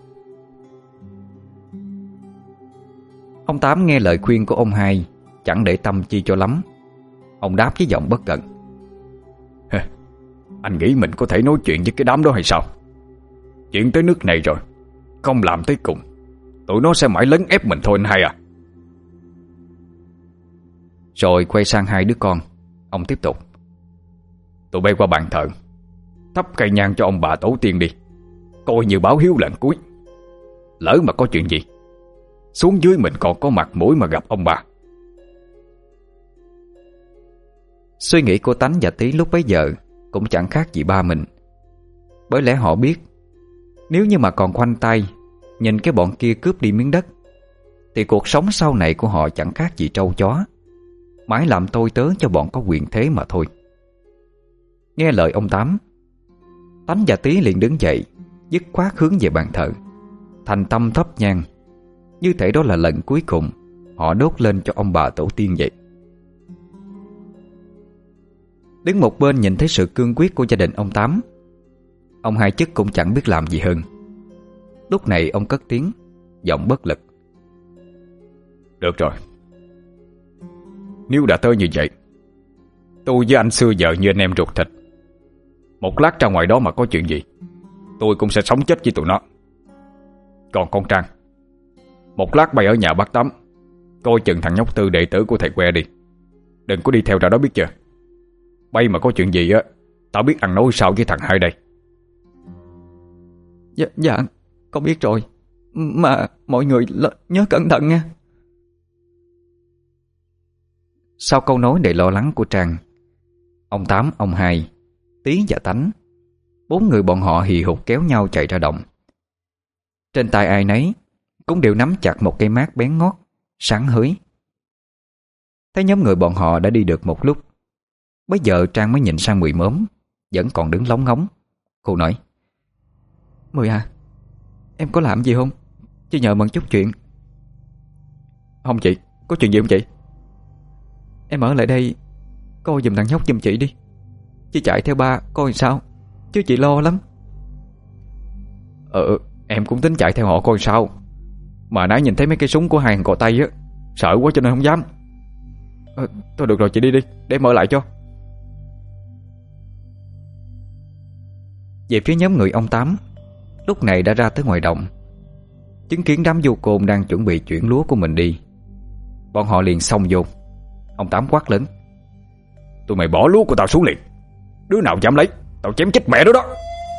Ông Tám nghe lời khuyên của ông Hai, chẳng để tâm chi cho lắm. Ông đáp với giọng bất cẩn: Anh nghĩ mình có thể nói chuyện với cái đám đó hay sao? Chuyện tới nước này rồi, không làm tới cùng, tụi nó sẽ mãi lấn ép mình thôi anh Hai à. Rồi quay sang hai đứa con, ông tiếp tục: Tụi bay qua bàn thờ, thắp cây nhang cho ông bà tổ tiên đi, coi như báo hiếu lần cuối. Lỡ mà có chuyện gì, xuống dưới mình còn có mặt mũi mà gặp ông bà. Suy nghĩ của Tánh và Tí lúc bấy giờ cũng chẳng khác gì ba mình. Bởi lẽ họ biết, nếu như mà còn khoanh tay nhìn cái bọn kia cướp đi miếng đất, thì cuộc sống sau này của họ chẳng khác gì trâu chó, mãi làm tôi tớ cho bọn có quyền thế mà thôi. Nghe lời ông Tám, Tánh và Tí liền đứng dậy, dứt khoát hướng về bàn thờ, thành tâm thắp nhang, như thể đó là lần cuối cùng họ đốt lên cho ông bà tổ tiên vậy. Đứng một bên nhìn thấy sự cương quyết của gia đình ông Tám, ông Hai Chức cũng chẳng biết làm gì hơn. Lúc này ông cất tiếng, giọng bất lực: Được rồi, nếu đã tới như vậy, tôi với anh xưa giờ như anh em ruột thịt. Một lát ra ngoài đó mà có chuyện gì, tôi cũng sẽ sống chết với tụi nó. Còn con Trang, một lát bay ở nhà bác Tám, coi chừng thằng nhóc Tư đệ tử của thầy Que đi. Đừng có đi theo ra đó biết chưa. Bay mà có chuyện gì á, tao biết ăn nói sao với thằng Hai đây. Dạ, dạ con biết rồi. Mà mọi người nhớ cẩn thận nha. Sau câu nói đầy lo lắng của Trang, ông Tám, ông Hai, Tí và Tánh, bốn người bọn họ hì hục kéo nhau chạy ra đồng. Trên tay ai nấy cũng đều nắm chặt một cây mác bén ngót, sáng hới. Thấy nhóm người bọn họ đã đi được một lúc, bây giờ Trang mới nhìn sang Mười Mớm, vẫn còn đứng lóng ngóng. Cô nói: Mười à, em có làm gì không? Chị nhờ mần chút chuyện. Không chị, có chuyện gì không chị? Em ở lại đây coi giùm thằng nhóc giùm chị đi. Chị chạy theo ba coi sao, chứ chị lo lắm. Ờ, em cũng tính chạy theo họ coi sao, mà nãy nhìn thấy mấy cây súng của hai thằng cò Tây á, sợ quá cho nên không dám. Ờ, thôi được rồi chị đi đi, để em ở lại cho. Về phía nhóm người ông Tám, lúc này đã ra tới ngoài đồng, chứng kiến đám vô côn đang chuẩn bị chuyển lúa của mình đi. Bọn họ liền xông vô. Ông Tám quát lớn: Tụi mày bỏ lúa của tao xuống liền. Đứa nào dám lấy, tao chém chết mẹ đó đó.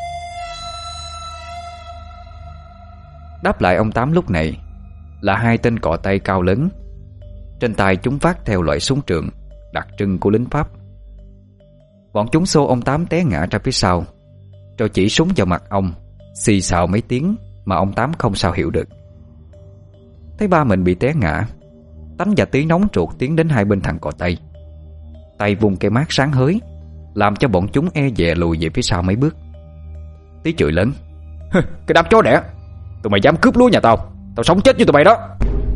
Đáp lại ông Tám lúc này là hai tên cò Tây cao lớn, trên tay chúng vác theo loại súng trường đặc trưng của lính Pháp. Bọn chúng xô ông Tám té ngã ra phía sau, rồi chỉ súng vào mặt ông, xì xào mấy tiếng mà ông Tám không sao hiểu được. Thấy ba mình bị té ngã, Tánh và Tí nóng ruột tiến đến hai bên thằng cò Tây, tay vùng cây mác sáng hới, làm cho bọn chúng e dè lùi về phía sau mấy bước. Tí chửi lớn: Cái đám chó đẻ, tụi mày dám cướp lúa nhà tao, tao sống chết với tụi mày đó.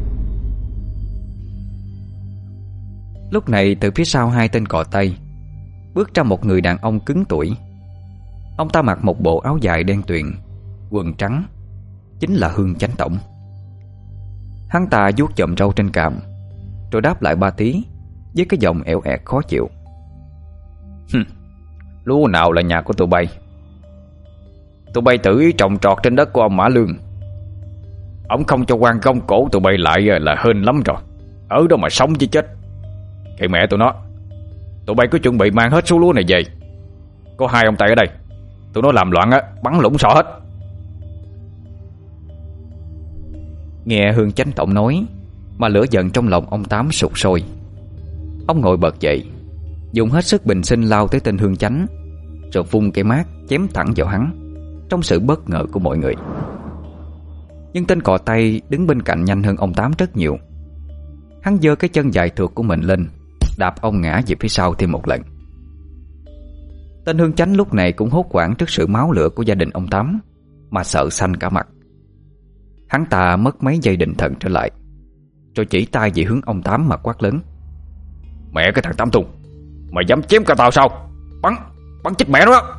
Lúc này từ phía sau hai tên cò Tây bước ra một người đàn ông cứng tuổi. Ông ta mặc một bộ áo dài đen tuyền, quần trắng, chính là Hương Chánh Tổng. Hắn ta vuốt chòm râu trên cằm, rồi đáp lại ba Tí với cái giọng ẻo ẹt khó chịu: Lúa nào là nhà của tụi bay? Tụi bay tự ý trồng trọt trên đất của ông Mã Lương. Ông không cho quan công cổ tụi bay lại là hên lắm rồi. Ở đó mà sống chứ chết. Kệ mẹ tụi nó. Tụi bay cứ chuẩn bị mang hết số lúa này về. Có hai ông Tây ở đây, tụi nó làm loạn á, bắn lũng xỏ hết. Nghe Hương Chánh Tổng nói mà lửa giận trong lòng ông Tám sụt sôi. Ông ngồi bật dậy, dùng hết sức bình sinh lao tới tên Hương Chánh, rồi vung cây mác chém thẳng vào hắn, trong sự bất ngờ của mọi người. Nhưng tên cò Tây đứng bên cạnh nhanh hơn ông Tám rất nhiều. Hắn giơ cái chân dài thượt của mình lên, đạp ông ngã về phía sau thêm một lần. Tên Hương Chánh lúc này cũng hốt hoảng trước sự máu lửa của gia đình ông Tám, mà sợ xanh cả mặt. Hắn ta mất mấy giây định thần trở lại, rồi chỉ tay về hướng ông Tám mà quát lớn: Mẹ cái thằng Tám Tùng, mày dám chém cả tao sao? Bắn, bắn chết mẹ nó đó.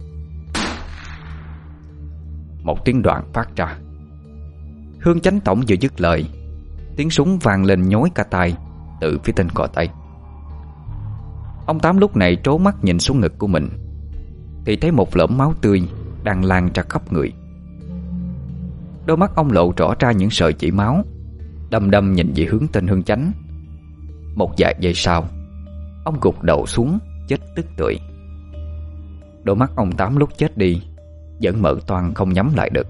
Một tiếng đoạn phát ra. Hương Chánh tổng vừa dứt lời, tiếng súng vang lên nhói cả tai từ phía tên cò Tây. Ông Tám lúc này trố mắt nhìn xuống ngực của mình, thì thấy một lởm máu tươi đang lan ra khắp người. Đôi mắt ông lộ rõ ra những sợi chỉ máu, đăm đăm nhìn về hướng tên Hương Chánh. Một vài giây sau, ông gục đầu xuống chết tức tưởi. Đôi mắt ông Tám lúc chết đi vẫn mở toang không nhắm lại được.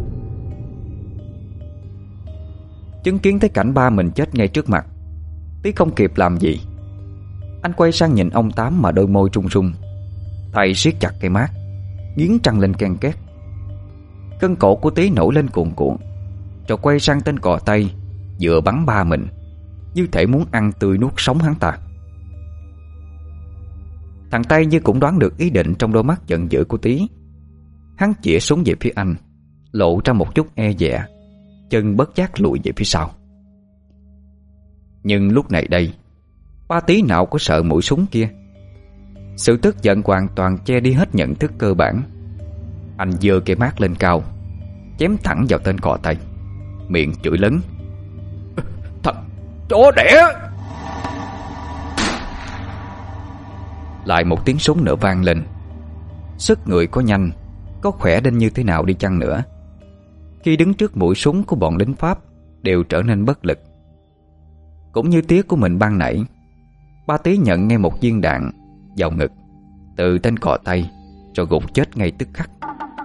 Chứng kiến thấy cảnh ba mình chết ngay trước mặt, Tí không kịp làm gì. Anh quay sang nhìn ông Tám mà đôi môi trung rung, tay siết chặt cây mát, nghiến răng lên ken két. Cân cổ của Tí nổi lên cuồn cuộn, rồi quay sang tên cò Tây, vừa bắn ba mình, như thể muốn ăn tươi nuốt sống hắn ta. Thằng Tây như cũng đoán được ý định trong đôi mắt giận dữ của Tí. Hắn chĩa súng về phía anh, lộ ra một chút e dè, chân bất giác lùi về phía sau. Nhưng lúc này đây, ba Tí nào có sợ mũi súng kia. Sự tức giận hoàn toàn che đi hết nhận thức cơ bản. Anh giơ cây mát lên cao, chém thẳng vào tên cò Tây, miệng chửi lớn: Thằng chó đẻ! Lại một tiếng súng nữa vang lên. Sức người có nhanh, có khỏe đến như thế nào đi chăng nữa, khi đứng trước mũi súng của bọn lính Pháp đều trở nên bất lực. Cũng như tía của mình ban nãy, ba Tí nhận ngay một viên đạn vào ngực từ tên cò Tây, rồi gục chết ngay tức khắc.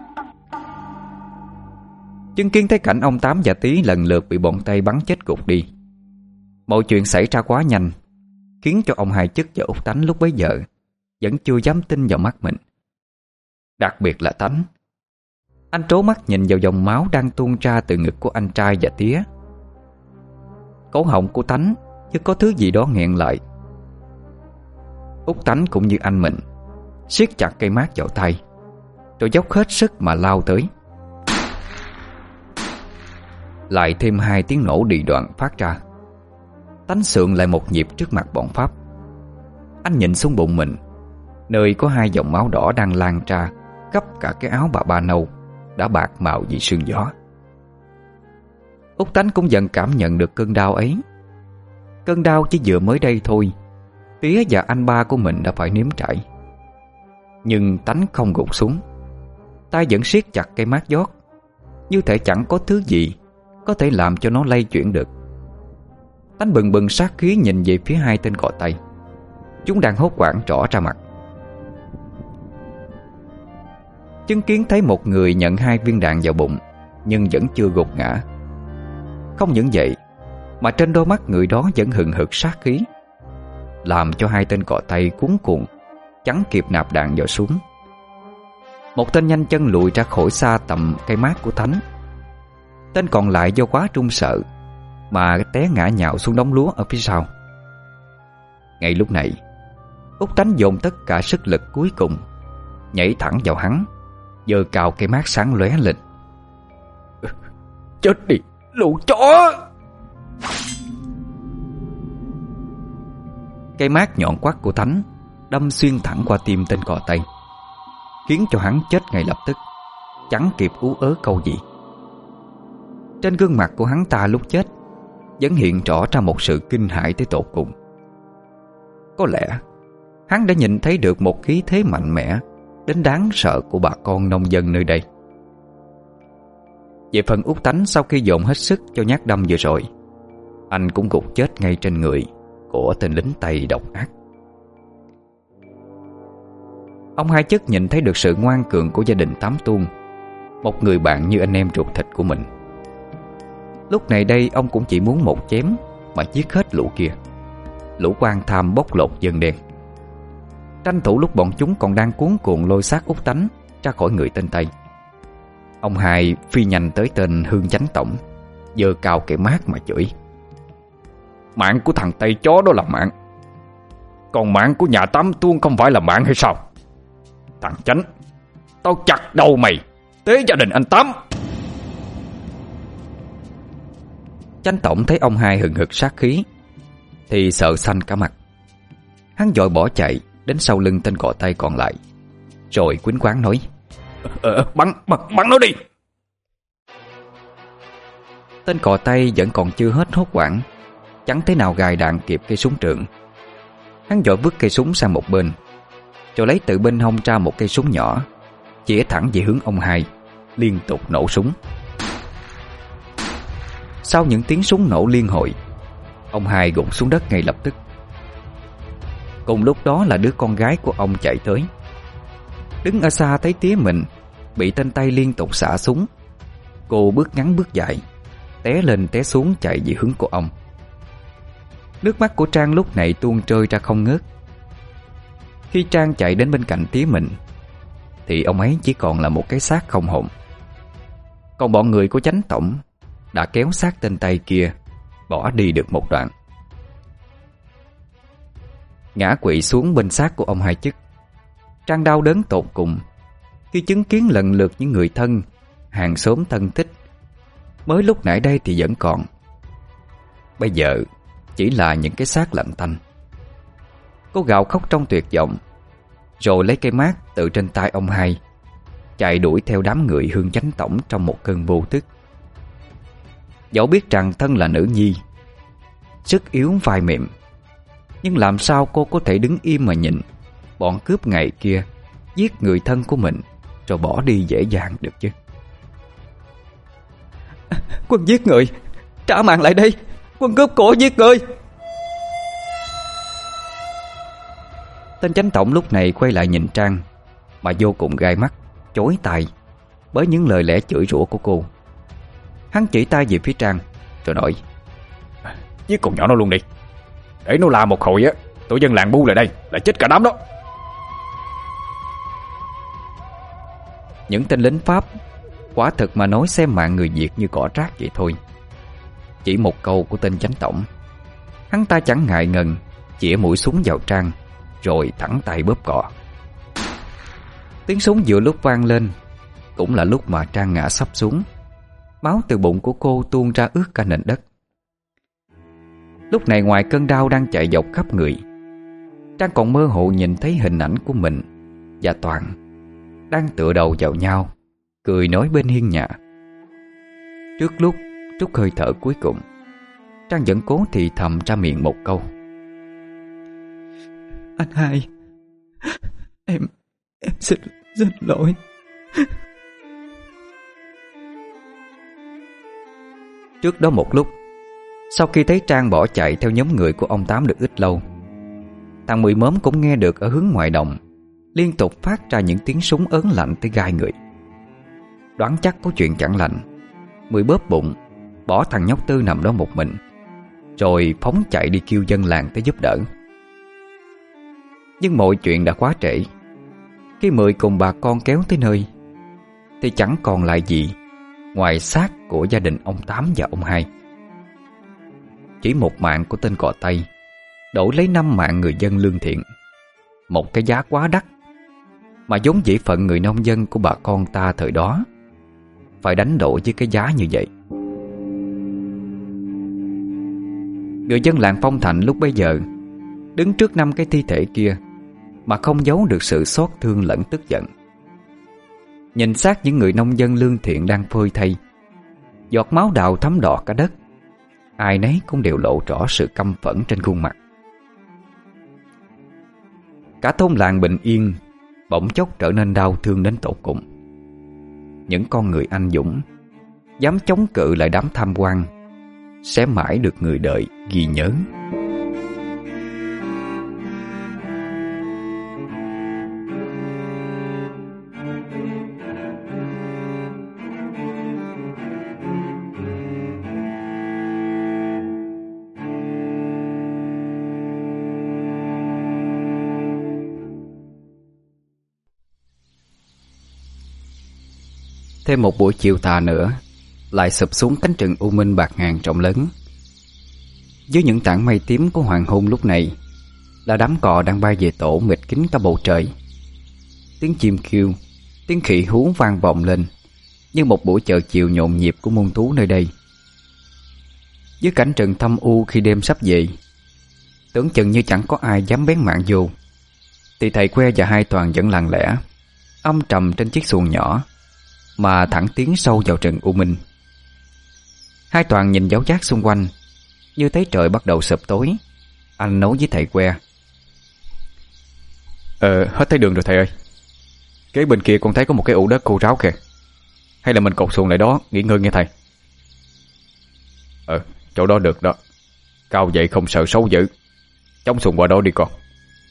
Chứng kiến thấy cảnh ông Tám và Tí lần lượt bị bọn Tây bắn chết gục đi, mọi chuyện xảy ra quá nhanh, khiến cho ông Hai Chức và Út Tánh lúc bấy giờ vẫn chưa dám tin vào mắt mình. Đặc biệt là Tánh. Anh trố mắt nhìn vào dòng máu đang tuôn ra từ ngực của anh trai và tía. Cổ họng của Tánh như có thứ gì đó nghẹn lại. Út Tánh cũng như anh mình, siết chặt cây mát vào tay, rồi dốc hết sức mà lao tới. Lại thêm hai tiếng nổ đì đoạn phát ra. Tánh sượng lại một nhịp trước mặt bọn Pháp. Anh nhìn xuống bụng mình, nơi có hai dòng máu đỏ đang lan ra khắp cả cái áo bà ba nâu đã bạc màu vì sương gió. Út Tánh cũng dần cảm nhận được cơn đau ấy. Cơn đau chỉ vừa mới đây thôi, tía và anh ba của mình đã phải nếm trải. Nhưng Tánh không gục xuống, tay vẫn siết chặt cây mát giót, như thể chẳng có thứ gì có thể làm cho nó lay chuyển được. Tánh bừng bừng sát khí nhìn về phía hai tên cò Tây. Chúng đang hốt hoảng rõ ra mặt. Chứng kiến thấy một người nhận hai viên đạn vào bụng nhưng vẫn chưa gục ngã. Không những vậy, mà trên đôi mắt người đó vẫn hừng hực sát khí, làm cho hai tên cò Tây cuống cuồng, chẳng kịp nạp đạn vào súng. Một tên nhanh chân lùi ra khỏi xa tầm cây mát của Thánh. Tên còn lại do quá trung sợ mà té ngã nhào xuống đống lúa ở phía sau. Ngay lúc này, Út Tánh dồn tất cả sức lực cuối cùng, nhảy thẳng vào hắn, giơ cao cây mát sáng lóe lên. Chết đi, lũ chó! Cây mát nhọn quắt của Thánh đâm xuyên thẳng qua tim tên cò Tây, khiến cho hắn chết ngay lập tức, chẳng kịp ú ớ câu gì. Trên gương mặt của hắn ta lúc chết vẫn hiện rõ ra một sự kinh hãi tới tột cùng. Có lẽ hắn đã nhìn thấy được một khí thế mạnh mẽ đến đáng sợ của bà con nông dân nơi đây. Về phần Út Tánh, sau khi dồn hết sức cho nhát đâm vừa rồi, anh cũng gục chết ngay trên người của tên lính Tây độc ác. Ông Hai Chất nhìn thấy được sự ngoan cường của gia đình Tám Tuôn, một người bạn như anh em ruột thịt của mình. Lúc này đây ông cũng chỉ muốn một chém mà giết hết lũ kia, lũ quan tham bóc lột dân đen. Tranh thủ lúc bọn chúng còn đang cuống cuồng lôi xác Út Tánh ra khỏi người tên Tây. Ông hai phi nhanh tới tên Hương Chánh Tổng, giơ cao cây mác mà chửi: Mạng của thằng Tây chó đó là mạng, còn mạng của nhà Tám Tuôn không phải là mạng hay sao? Thằng Chánh, tao chặt đầu mày, tế gia đình anh Tám. Chánh Tổng thấy ông hai hừng hực sát khí thì sợ xanh cả mặt. Hắn vội bỏ chạy đến sau lưng tên cò Tây còn lại, rồi quýnh quáng nói: Ờ, bắn, bắn, bắn nó đi. Tên cò Tây vẫn còn chưa hết hốt hoảng, chẳng thế nào gài đạn kịp cây súng trường. Hắn vội vứt cây súng sang một bên, rồi lấy từ bên hông ra một cây súng nhỏ, chĩa thẳng về hướng ông hai, liên tục nổ súng. Sau những tiếng súng nổ liên hồi, ông hai gục xuống đất ngay lập tức. Cùng lúc đó là đứa con gái của ông chạy tới. Đứng ở xa thấy tía mình bị tên Tây liên tục xả súng, cô bước ngắn bước dài, té lên té xuống chạy về hướng của ông. Nước mắt của Trang lúc này tuôn rơi ra không ngớt. Khi Trang chạy đến bên cạnh tía mình thì ông ấy chỉ còn là một cái xác không hồn. Còn bọn người của Chánh Tổng đã kéo xác tên Tây kia bỏ đi được một đoạn. Ngã quỵ xuống bên xác của ông hai chức, Trang đau đớn tột cùng khi chứng kiến lần lượt những người thân, hàng xóm thân thích mới lúc nãy đây thì vẫn còn, bây giờ chỉ là những cái xác lạnh tanh. Cô gào khóc trong tuyệt vọng, rồi lấy cây mác từ trên tay ông hai chạy đuổi theo đám người Hương Chánh Tổng trong một cơn vô thức. Dẫu biết rằng thân là nữ nhi, sức yếu vai mềm, nhưng làm sao cô có thể đứng im mà nhìn bọn cướp ngày kia giết người thân của mình rồi bỏ đi dễ dàng được chứ? Quân giết người, trả mạng lại đây, quân cướp cổ giết người. Tên Chánh Tổng lúc này quay lại nhìn Trang mà vô cùng gai mắt, chối tai bởi những lời lẽ chửi rủa của cô. Hắn chỉ tay về phía Trang rồi nói: Giết con nhỏ nó luôn đi, để nó làm một hồi á, tụi dân làng bu lại đây là chết cả đám đó. Những tên lính Pháp quả thực mà nói xem mạng người Việt như cỏ rác vậy thôi. Chỉ một câu của tên Chánh Tổng, hắn ta chẳng ngại ngần chĩa mũi súng vào Trang, rồi thẳng tay bóp cò. Tiếng súng vừa lúc vang lên cũng là lúc mà Trang ngã sắp xuống. Máu từ bụng của cô tuôn ra ướt cả nền đất. Lúc này ngoài cơn đau đang chạy dọc khắp người, Trang còn mơ hồ nhìn thấy hình ảnh của mình và Toàn đang tựa đầu vào nhau, cười nói bên hiên nhà. Trước lúc trút hơi thở cuối cùng, Trang vẫn cố thì thầm ra miệng một câu: Anh hai, Em Em xin xin lỗi. Trước đó một lúc, sau khi thấy Trang bỏ chạy theo nhóm người của ông Tám được ít lâu, thằng Mười Mớm cũng nghe được ở hướng ngoài đồng liên tục phát ra những tiếng súng ớn lạnh tới gai người. Đoán chắc có chuyện chẳng lành, Mười bóp bụng, bỏ thằng nhóc Tư nằm đó một mình, rồi phóng chạy đi kêu dân làng tới giúp đỡ. Nhưng mọi chuyện đã quá trễ. Khi Mười cùng bà con kéo tới nơi thì chẳng còn lại gì ngoài xác của gia đình ông Tám và ông Hai. Chỉ một mạng của tên cò Tây đổi lấy năm mạng người dân lương thiện, một cái giá quá đắt mà vốn dĩ phận người nông dân của bà con ta thời đó phải đánh đổi với cái giá như vậy. Người dân làng Phong Thành lúc bấy giờ đứng trước năm cái thi thể kia mà không giấu được sự xót thương lẫn tức giận. Nhìn xác những người nông dân lương thiện đang phơi thây, giọt máu đào thấm đỏ cả đất, ai nấy cũng đều lộ rõ sự căm phẫn trên khuôn mặt. Cả thôn làng bình yên bỗng chốc trở nên đau thương đến tột cùng. Những con người anh dũng dám chống cự lại đám tham quan sẽ mãi được người đời ghi nhớ. Thêm một buổi chiều tà nữa lại sụp xuống cánh rừng u minh bạc ngàn rộng lớn. Dưới những tảng mây tím của hoàng hôn lúc này là đám cò đang bay về tổ mịt kín cả bầu trời. Tiếng chim kêu, tiếng khỉ hú vang vọng lên như một buổi chợ chiều nhộn nhịp của muôn thú nơi đây. Dưới cảnh rừng thâm u khi đêm sắp về, tưởng chừng như chẳng có ai dám bén mảng vô, thì thầy Que và hai Toàn vẫn lặng lẽ âm trầm trên chiếc xuồng nhỏ mà thẳng tiến sâu vào rừng u minh. Hai Toàn nhìn dấu giác xung quanh, như thấy trời bắt đầu sụp tối. Anh nói với thầy Que: Ờ, hết thấy đường rồi thầy ơi. Kế bên kia con thấy có một cái ụ đất khô ráo kìa. Hay là mình cột xuồng lại đó nghỉ ngơi nghe thầy? Ờ, chỗ đó được đó. Cao vậy không sợ xấu dữ. Chống xuồng qua đó đi con.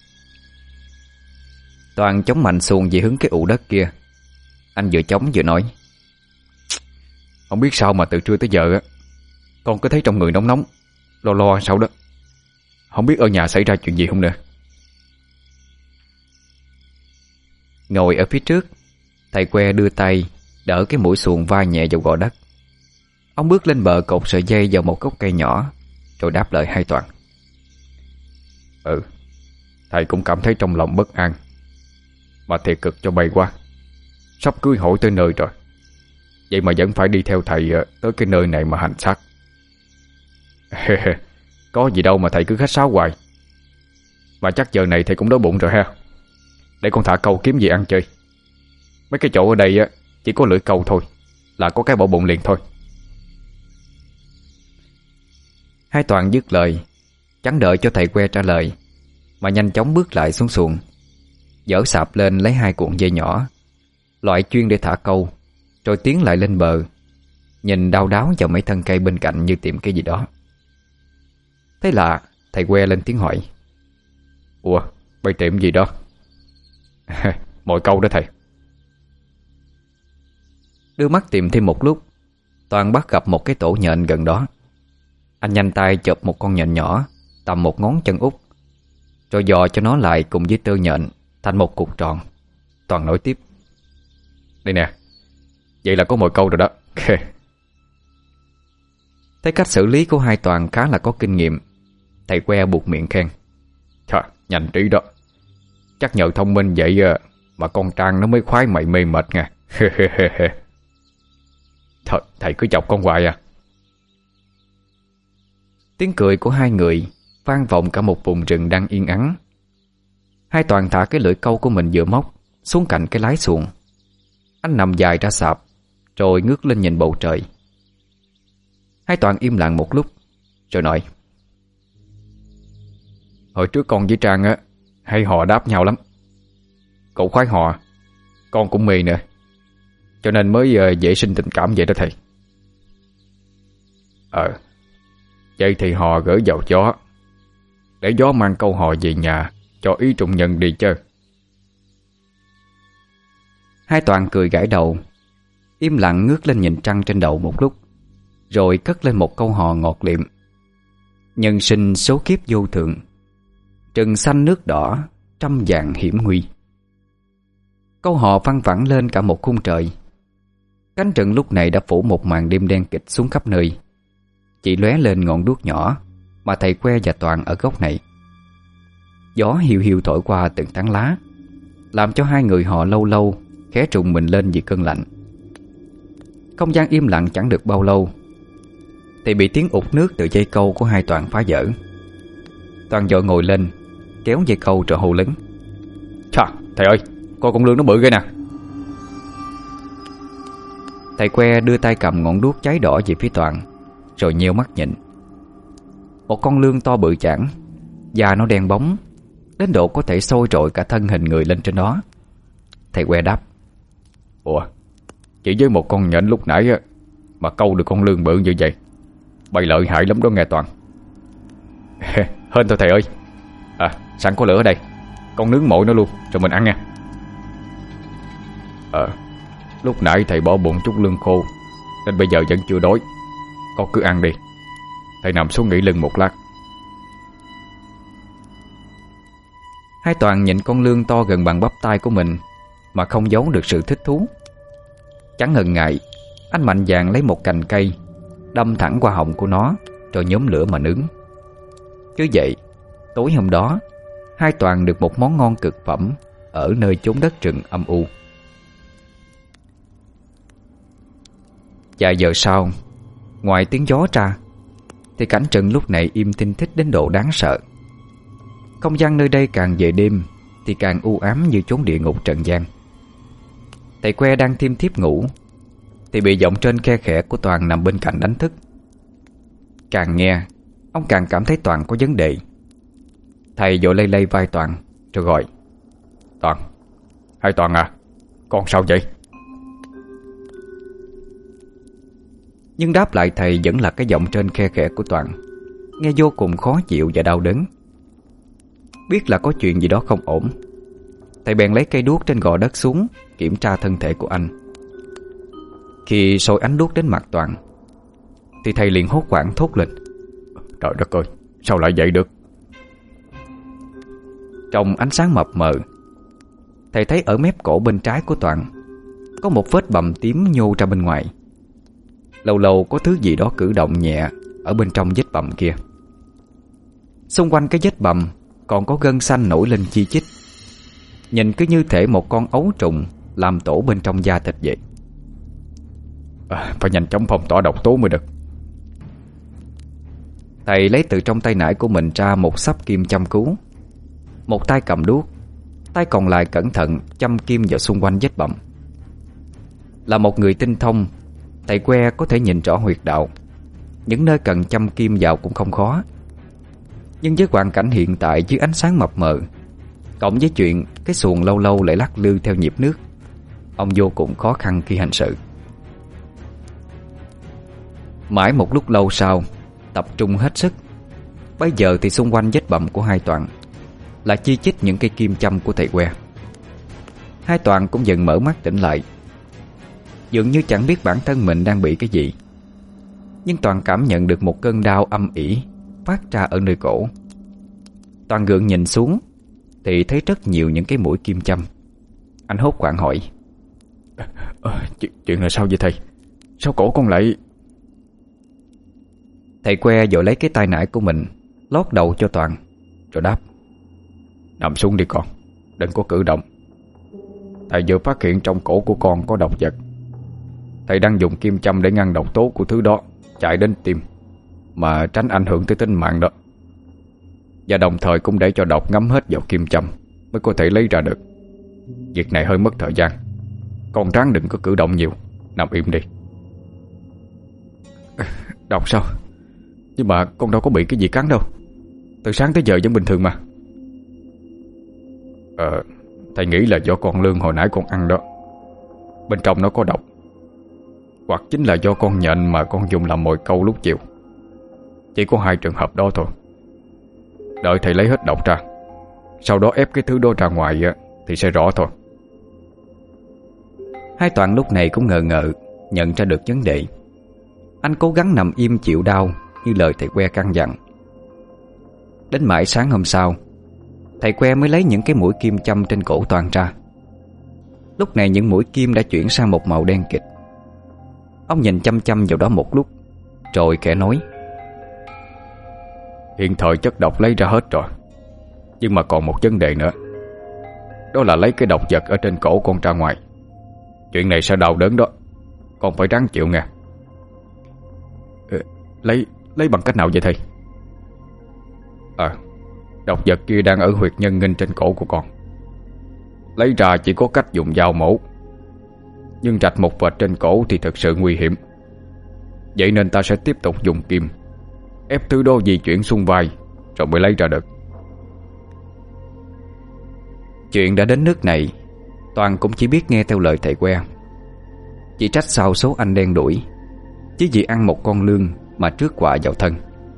Toàn chống mạnh xuồng về hướng cái ụ đất kia. Anh vừa chống vừa nói: Không biết sao mà từ trưa tới giờ á, con cứ thấy trong người nóng nóng, lo lo sao đó. Không biết ở nhà xảy ra chuyện gì không nữa. Ngồi ở phía trước, thầy Que đưa tay đỡ cái mũi xuồng va nhẹ vào gò đất. Ông bước lên bờ cột sợi dây vào một gốc cây nhỏ, rồi đáp lời hai Toàn: Ừ, thầy cũng cảm thấy trong lòng bất an. Mà thiệt cực cho bay qua. Sắp cưới hỏi tới nơi rồi, vậy mà vẫn phải đi theo thầy tới cái nơi này mà hành xác. Có gì đâu mà thầy cứ khách sáo hoài. Mà chắc giờ này thầy cũng đói bụng rồi ha. Để con thả câu kiếm gì ăn chơi. Mấy cái chỗ ở đây á chỉ có lưỡi câu thôi, là có cái bỏ bụng liền thôi. Hai Toàn dứt lời, chẳng đợi cho thầy Que trả lời, mà nhanh chóng bước lại xuống xuồng, dỡ sạp lên lấy hai cuộn dây nhỏ, loại chuyên để thả câu, rồi tiến lại lên bờ, nhìn đau đáo vào mấy thân cây bên cạnh như tìm cái gì đó. Thế là thầy Que lên tiếng hỏi: Ủa, bay tìm gì đó? Mọi câu đó thầy. Đưa mắt tìm thêm một lúc, Toàn bắt gặp một cái tổ nhện gần đó. Anh nhanh tay chộp một con nhện nhỏ tầm một ngón chân út, rồi dò cho nó lại cùng với tơ nhện thành một cục tròn. Toàn nói tiếp: Đây nè, vậy là có mồi câu rồi đó. Thấy cách xử lý của hai Toàn khá là có kinh nghiệm, thầy Que buột miệng khen: Trời, nhanh trí đó. Chắc nhờ thông minh vậy mà con Trang nó mới khoái mày mê mệt nha. Thôi, thầy cứ chọc con hoài à. Tiếng cười của hai người vang vọng cả một vùng rừng đang yên ắng. Hai Toàn thả cái lưỡi câu của mình vừa móc xuống cạnh cái lái xuồng. Anh nằm dài ra sạp, rồi ngước lên nhìn bầu trời. Hai Toàn im lặng một lúc, rồi nói: Hồi trước con với Trang á hay hò đáp nhau lắm. Cậu khoái hò, con cũng mê nữa, cho nên mới uh, dễ sinh tình cảm vậy đó thầy. Ờ, vậy thì hò gửi vào gió, để gió mang câu hò về nhà cho ý trùng nhân đi chơi. Hai Toàn cười gãi đầu, im lặng ngước lên nhìn trăng trên đầu một lúc, rồi cất lên một câu hò ngọt liệm: Nhân sinh số kiếp vô thường, rừng xanh nước đỏ, trăm vạn hiểm nguy. Câu hò văng vẳng lên cả một khung trời. Cánh rừng lúc này đã phủ một màn đêm đen kịt xuống khắp nơi, chỉ lóe lên ngọn đuốc nhỏ mà thầy Que và Toàn ở góc này. Gió hiu hiu thổi qua từng tán lá, làm cho hai người họ lâu lâu khẽ trùng mình lên vì cơn lạnh. Không gian im lặng chẳng được bao lâu thì bị tiếng ụt nước từ dây câu của hai Toàn phá vỡ. Toàn vội ngồi lên, kéo dây câu rồi hô lớn: Chà, thầy ơi, coi con lươn nó bự ghê nè. Thầy Que đưa tay cầm ngọn đuốc cháy đỏ về phía Toàn, rồi nheo mắt nhìn. Một con lươn to bự chảng, da nó đen bóng đến độ có thể sôi trội cả thân hình người lên trên đó. Thầy Que đáp: Ủa, chỉ với một con nhện lúc nãy á mà câu được con lươn bự như vậy, bay lợi hại lắm đó nghe Toàn. Hên thôi thầy ơi. À, sẵn có lửa ở đây, con nướng mội nó luôn rồi mình ăn nha. Ờ, lúc nãy thầy bỏ bụng chút lương khô nên bây giờ vẫn chưa đói. Con cứ ăn đi. Thầy nằm xuống nghỉ lưng một lát. Hai Toàn nhìn con lươn to gần bằng bắp tay của mình mà không giấu được sự thích thú. Chẳng ngần ngại, anh mạnh dạn lấy một cành cây đâm thẳng qua họng của nó, rồi nhóm lửa mà nướng. Cứ vậy, tối hôm đó, hai Toàn được một món ngon cực phẩm ở nơi chốn đất rừng âm u. Vài giờ sau, ngoài tiếng gió ra, thì cảnh trần lúc này im thinh thích đến độ đáng sợ. Không gian nơi đây càng về đêm thì càng u ám như chốn địa ngục trần gian. Thầy Que đang thiêm thiếp ngủ thì bị giọng trên khe khẽ của Toàn nằm bên cạnh đánh thức. Càng nghe, ông càng cảm thấy Toàn có vấn đề. Thầy vội lay lay vai Toàn rồi gọi: "Toàn, hai Toàn à, con sao vậy?" Nhưng đáp lại thầy vẫn là cái giọng trên khe khẽ của Toàn, nghe vô cùng khó chịu và đau đớn. Biết là có chuyện gì đó không ổn, thầy bèn lấy cây đuốc trên gò đất xuống kiểm tra thân thể của anh. Khi soi ánh đuốc đến mặt Toàn thì thầy liền hốt hoảng thốt lên: "Trời đất ơi, sao lại vậy được?" Trong ánh sáng mập mờ, thầy thấy ở mép cổ bên trái của Toàn có một vết bầm tím nhô ra bên ngoài. Lâu lâu có thứ gì đó cử động nhẹ ở bên trong vết bầm kia. Xung quanh cái vết bầm còn có gân xanh nổi lên chi chít, nhìn cứ như thể một con ấu trùng làm tổ bên trong da thịt vậy. À, phải nhanh chóng phong tỏa độc tố mới được. Thầy lấy từ trong tay nải của mình ra một xấp kim châm cứu. Một tay cầm đuốc, tay còn lại cẩn thận châm kim vào xung quanh vết bầm. Là một người tinh thông, thầy Que có thể nhìn rõ huyệt đạo. Những nơi cần châm kim vào cũng không khó. Nhưng với hoàn cảnh hiện tại dưới ánh sáng mập mờ, cộng với chuyện cái xuồng lâu lâu lại lắc lư theo nhịp nước, ông vô cùng khó khăn khi hành sự. Mãi một lúc lâu sau, tập trung hết sức, bây giờ thì xung quanh vết bầm của hai Toàn là chi chít những cây kim châm của thầy Que. Hai Toàn cũng dần mở mắt tỉnh lại. Dường như chẳng biết bản thân mình đang bị cái gì, nhưng Toàn cảm nhận được một cơn đau âm ỉ phát ra ở nơi cổ. Toàn gượng nhìn xuống thì thấy rất nhiều những cái mũi kim châm. Anh hốt hoảng hỏi: à, chuyện, chuyện là sao vậy thầy? Sao cổ con lại... Thầy Que vội lấy cái tay nải của mình lót đầu cho Toàn rồi đáp: "Nằm xuống đi con, đừng có cử động. Thầy vừa phát hiện trong cổ của con có độc vật. Thầy đang dùng kim châm để ngăn độc tố của thứ đó chạy đến tim, mà tránh ảnh hưởng tới tính mạng đó. Và đồng thời cũng để cho độc ngấm hết vào kim châm mới có thể lấy ra được. Việc này hơi mất thời gian. Con ráng đừng có cử động nhiều, nằm im đi." "Độc sao? Nhưng mà con đâu có bị cái gì cắn đâu. Từ sáng tới giờ vẫn bình thường mà." Ờ, thầy nghĩ là do con lương hồi nãy con ăn đó, bên trong nó có độc. Hoặc chính là do con nhện mà con dùng làm mồi câu lúc chiều. Chỉ có hai trường hợp đó thôi. Đợi thầy lấy hết độc ra, sau đó ép cái thứ đó ra ngoài thì sẽ rõ thôi." Hai Toàn lúc này cũng ngờ ngợ nhận ra được vấn đề. Anh cố gắng nằm im chịu đau như lời thầy Que căn dặn. Đến mãi sáng hôm sau, thầy Que mới lấy những cái mũi kim châm trên cổ Toàn ra. Lúc này những mũi kim đã chuyển sang một màu đen kịt. Ông nhìn chăm chăm vào đó một lúc rồi khẽ nói: "Hiện thời chất độc lấy ra hết rồi, nhưng mà còn một vấn đề nữa. Đó là lấy cái độc vật ở trên cổ con ra ngoài. Chuyện này sẽ đau đớn đó, con phải ráng chịu nghe." Ừ, lấy lấy bằng cách nào vậy thầy? À, độc vật kia đang ở huyệt nhân nghinh trên cổ của con. Lấy ra chỉ có cách dùng dao mổ, nhưng rạch một vệt trên cổ thì thật sự nguy hiểm. Vậy nên ta sẽ tiếp tục dùng kim ép thứ đó di chuyển xung vai rồi mới lấy ra được. Chuyện đã đến nước này, Toàn cũng chỉ biết nghe theo lời thầy Que. Chỉ trách sao số anh đen đuổi, chứ vì ăn một con lương mà trước quạ vào thân.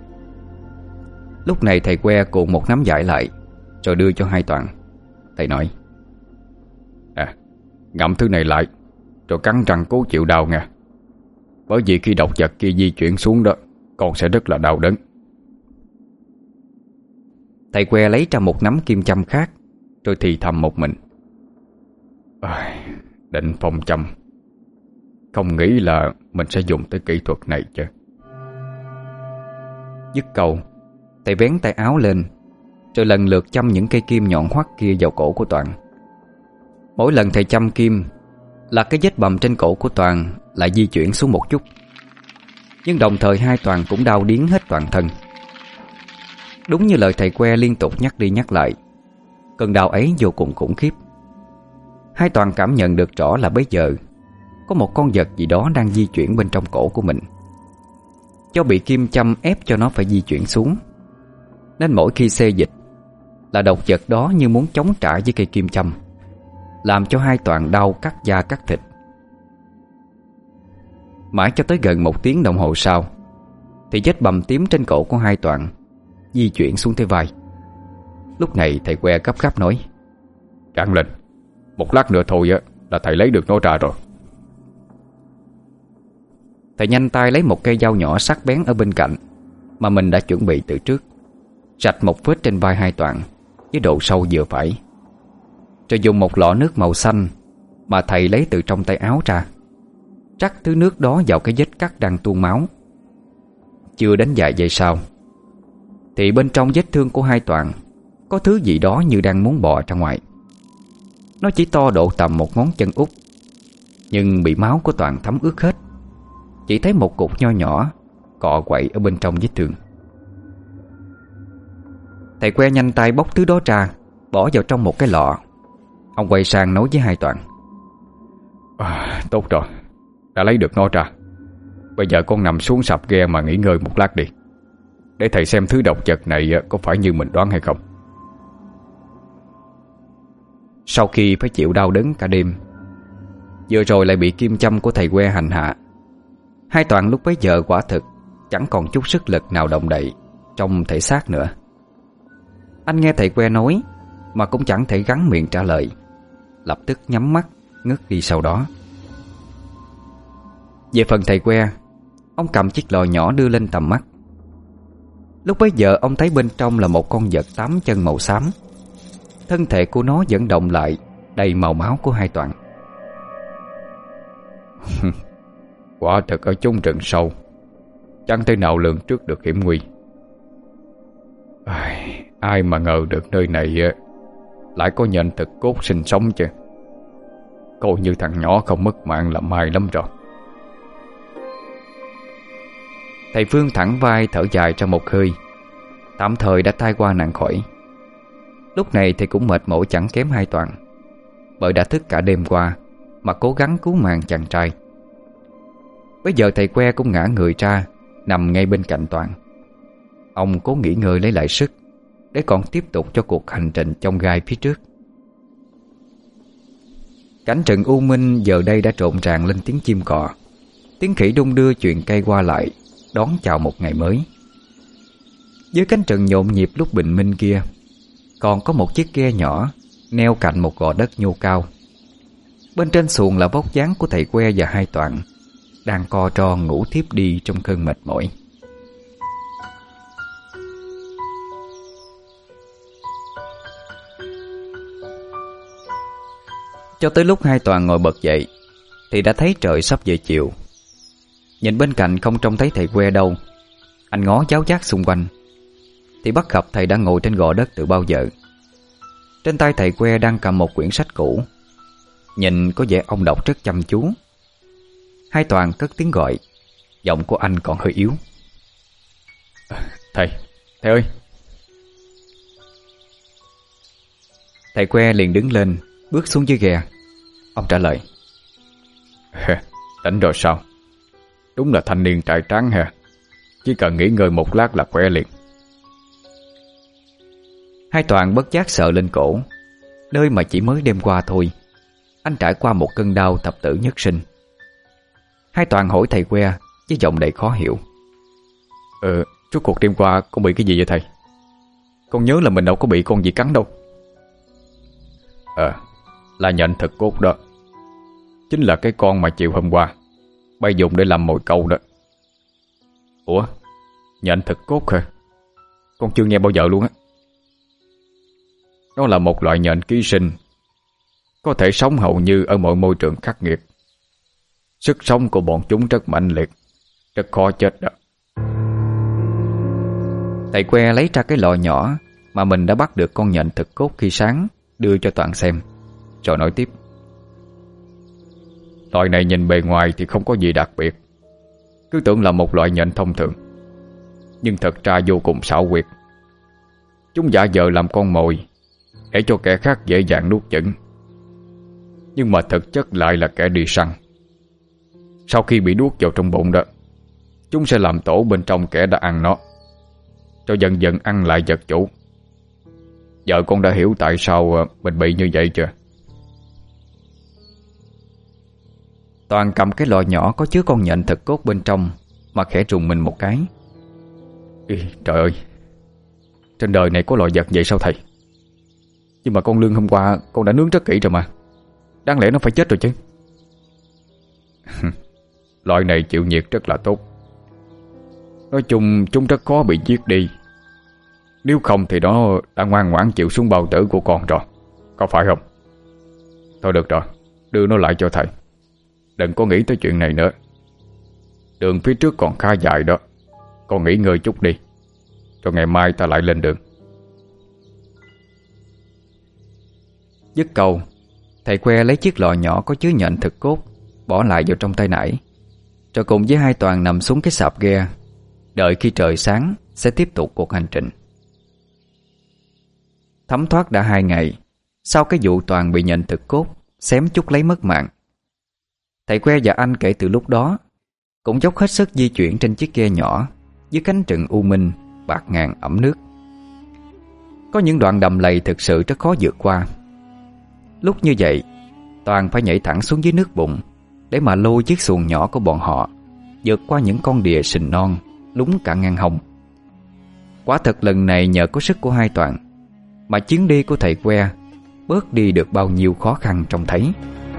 Lúc này thầy Que cuộn một nắm vải lại rồi đưa cho hai Toàn. Thầy nói: À, ngậm thứ này lại rồi cắn răng cố chịu đau nha. Bởi vì khi độc vật kia di chuyển xuống đó, con sẽ rất là đau đớn. Thầy Que lấy ra một nắm kim châm khác rồi thì thầm một mình: à, định phong châm Không nghĩ là mình sẽ dùng tới kỹ thuật này chứ. Dứt câu, thầy vén tay áo lên, rồi lần lượt châm những cây kim nhọn hoắt kia vào cổ của Toàn. Mỗi lần thầy châm kim là cái vết bầm trên cổ của Toàn lại di chuyển xuống một chút. Nhưng đồng thời hai Toàn cũng đau điếng hết toàn thân. Đúng như lời thầy Que liên tục nhắc đi nhắc lại, cơn đau ấy vô cùng khủng khiếp. Hai Toàn cảm nhận được rõ là bây giờ có một con vật gì đó đang di chuyển bên trong cổ của mình. Do bị kim châm ép cho nó phải di chuyển xuống, nên mỗi khi xê dịch là độc vật đó như muốn chống trả với cây kim châm, làm cho hai Toàn đau cắt da cắt thịt. Mãi cho tới gần một tiếng đồng hồ sau thì vết bầm tím trên cổ của hai Toàn di chuyển xuống tới vai. Lúc này thầy Que gấp gáp nói: "Ráng lên, một lát nữa thôi á là thầy lấy được nó ra rồi." Thầy nhanh tay lấy một cây dao nhỏ sắc bén ở bên cạnh mà mình đã chuẩn bị từ trước, rạch một vết trên vai hai Toàn với độ sâu vừa phải, rồi dùng một lọ nước màu xanh mà thầy lấy từ trong tay áo ra, trắc thứ nước đó vào cái vết cắt đang tuôn máu. Chưa đến vài giây sau thì bên trong vết thương của hai Toàn có thứ gì đó như đang muốn bò ra ngoài. Nó chỉ to độ tầm một ngón chân út, nhưng bị máu của Toàn thấm ướt hết, chỉ thấy một cục nho nhỏ cọ quậy ở bên trong vết thương. Thầy Que nhanh tay bóc thứ đó ra, bỏ vào trong một cái lọ. Ông quay sang nói với hai Toàn: à, "Tốt rồi, đã lấy được nó ra. Bây giờ con nằm xuống sạp ghe mà nghỉ ngơi một lát đi, để thầy xem thứ độc vật này có phải như mình đoán hay không." Sau khi phải chịu đau đớn cả đêm, vừa rồi lại bị kim châm của thầy Que hành hạ, hai Toàn lúc bấy giờ quả thực chẳng còn chút sức lực nào động đậy trong thể xác nữa. Anh nghe thầy Que nói mà cũng chẳng thể gắng miệng trả lời, lập tức nhắm mắt ngất đi sau đó. Về phần thầy Que, ông cầm chiếc lò nhỏ đưa lên tầm mắt. Lúc bấy giờ ông thấy bên trong là một con vật tám chân màu xám. Thân thể của nó vẫn động lại, đầy màu máu của hai Toàn. Quả thật ở chốn rừng sâu, chẳng thể nào lường trước được hiểm nguy. Ai, ai mà ngờ được nơi này lại có nhện thực cốt sinh sống chứ. Coi như thằng nhỏ không mất mạng là may lắm rồi. Thầy Phương thẳng vai thở dài ra một hơi, tạm thời đã tai qua nạn khỏi. Lúc này thì cũng mệt mỏi chẳng kém hai Toàn, bởi đã thức cả đêm qua mà cố gắng cứu mạng chàng trai. Bây giờ thầy Que cũng ngã người ra, nằm ngay bên cạnh Toàn. Ông cố nghỉ ngơi lấy lại sức để còn tiếp tục cho cuộc hành trình chông gai phía trước. Cảnh rừng u minh giờ đây đã trộn ràng lên tiếng chim cọ, tiếng khỉ đung đưa chuyện cây qua lại, đón chào một ngày mới. Dưới cánh rừng nhộn nhịp lúc bình minh kia, còn có một chiếc ghe nhỏ neo cạnh một gò đất nhô cao. Bên trên xuồng là vóc dáng của thầy Que và hai Toàn đang co ro ngủ thiếp đi trong cơn mệt mỏi. Cho tới lúc hai Toàn ngồi bật dậy thì đã thấy trời sắp về chiều. Nhìn bên cạnh không trông thấy thầy Que đâu, anh ngó cháo chát xung quanh thì bắt gặp thầy đã ngồi trên gò đất từ bao giờ. Trên tay thầy Que đang cầm một quyển sách cũ, nhìn có vẻ ông đọc rất chăm chú. Hai Toàn cất tiếng gọi, giọng của anh còn hơi yếu: Thầy, thầy ơi. Thầy Que liền đứng lên, bước xuống dưới ghe. Ông trả lời: Tỉnh rồi sao? Đúng là thanh niên trai tráng ha, chỉ cần nghỉ ngơi một lát là khỏe liền. Hai Toàn bất giác sợ lên cổ, nơi mà chỉ mới đêm qua thôi anh trải qua một cơn đau thập tử nhất sinh. Hai Toàn hỏi thầy Que với giọng đầy khó hiểu: Ờ, suốt cuộc đêm qua con bị cái gì vậy thầy? Con nhớ là mình đâu có bị con gì cắn đâu. Ờ, là nhện thực cốt đó. Chính là cái con mà chiều hôm qua bay dùng để làm mồi câu đó. Ủa, nhện thực cốt hả? Con chưa nghe bao giờ luôn á. Nó là một loại nhện ký sinh, có thể sống hầu như ở mọi môi trường khắc nghiệt. Sức sống của bọn chúng rất mạnh liệt, rất khó chết đó. Thầy Que lấy ra cái lọ nhỏ mà mình đã bắt được con nhện thực cốt khi sáng, đưa cho Toàn xem, rồi nói tiếp. Loại này nhìn bề ngoài thì không có gì đặc biệt, cứ tưởng là một loại nhện thông thường, nhưng thật ra vô cùng xảo quyệt. Chúng giả vờ làm con mồi để cho kẻ khác dễ dàng nuốt chửng, nhưng mà thực chất lại là kẻ đi săn. Sau khi bị nuốt vào trong bụng đó, chúng sẽ làm tổ bên trong kẻ đã ăn nó, cho dần dần ăn lại vật chủ. Giờ con đã hiểu tại sao mình bị như vậy chưa? Toàn cầm cái lọ nhỏ có chứa con nhện thực cốt bên trong mà khẽ rùng mình một cái. Ý, trời ơi, trên đời này có loại vật vậy sao thầy? Nhưng mà con lương hôm qua con đã nướng rất kỹ rồi mà, đáng lẽ nó phải chết rồi chứ. Loại này chịu nhiệt rất là tốt. Nói chung chúng rất khó bị giết đi, nếu không thì nó đã ngoan ngoãn chịu xuống bao tử của con rồi, có phải không? Thôi được rồi, đưa nó lại cho thầy. Đừng có nghĩ tới chuyện này nữa. Đường phía trước còn khá dài đó, con nghỉ ngơi chút đi, rồi ngày mai ta lại lên đường. Dứt câu, thầy Que lấy chiếc lọ nhỏ có chứa nhện thực cốt bỏ lại vào trong tay nải, rồi cùng với hai Toàn nằm xuống cái sạp ghe, đợi khi trời sáng sẽ tiếp tục cuộc hành trình. Thấm thoát đã hai ngày sau cái vụ Toàn bị nhện thực cốt xém chút lấy mất mạng. Thầy Que và anh kể từ lúc đó cũng dốc hết sức di chuyển trên chiếc ghe nhỏ dưới cánh rừng u minh bạt ngàn ẩm nước. Có những đoạn đầm lầy thực sự rất khó vượt qua. Lúc như vậy, Toàn phải nhảy thẳng xuống dưới nước bùn để mà lôi chiếc xuồng nhỏ của bọn họ vượt qua những con đìa sình non lúng cả ngang hông. Quả thật lần này nhờ có sức của hai Toàn mà chuyến đi của thầy Que bớt đi được bao nhiêu khó khăn trông thấy.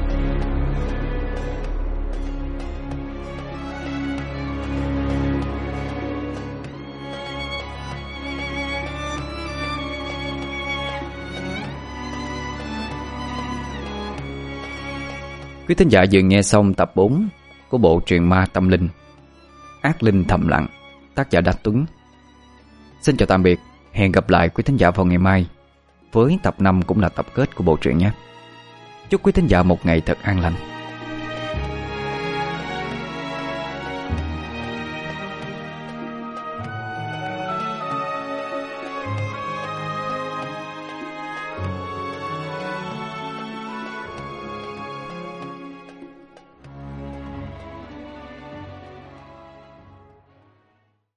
Quý thính giả vừa nghe xong tập bốn của bộ truyện ma tâm linh Ác Linh Thầm Lặng, tác giả Đạch Tuấn. Xin chào tạm biệt, hẹn gặp lại quý thính giả vào ngày mai với tập năm cũng là tập kết của bộ truyện nhé. Chúc quý thính giả một ngày thật an lành.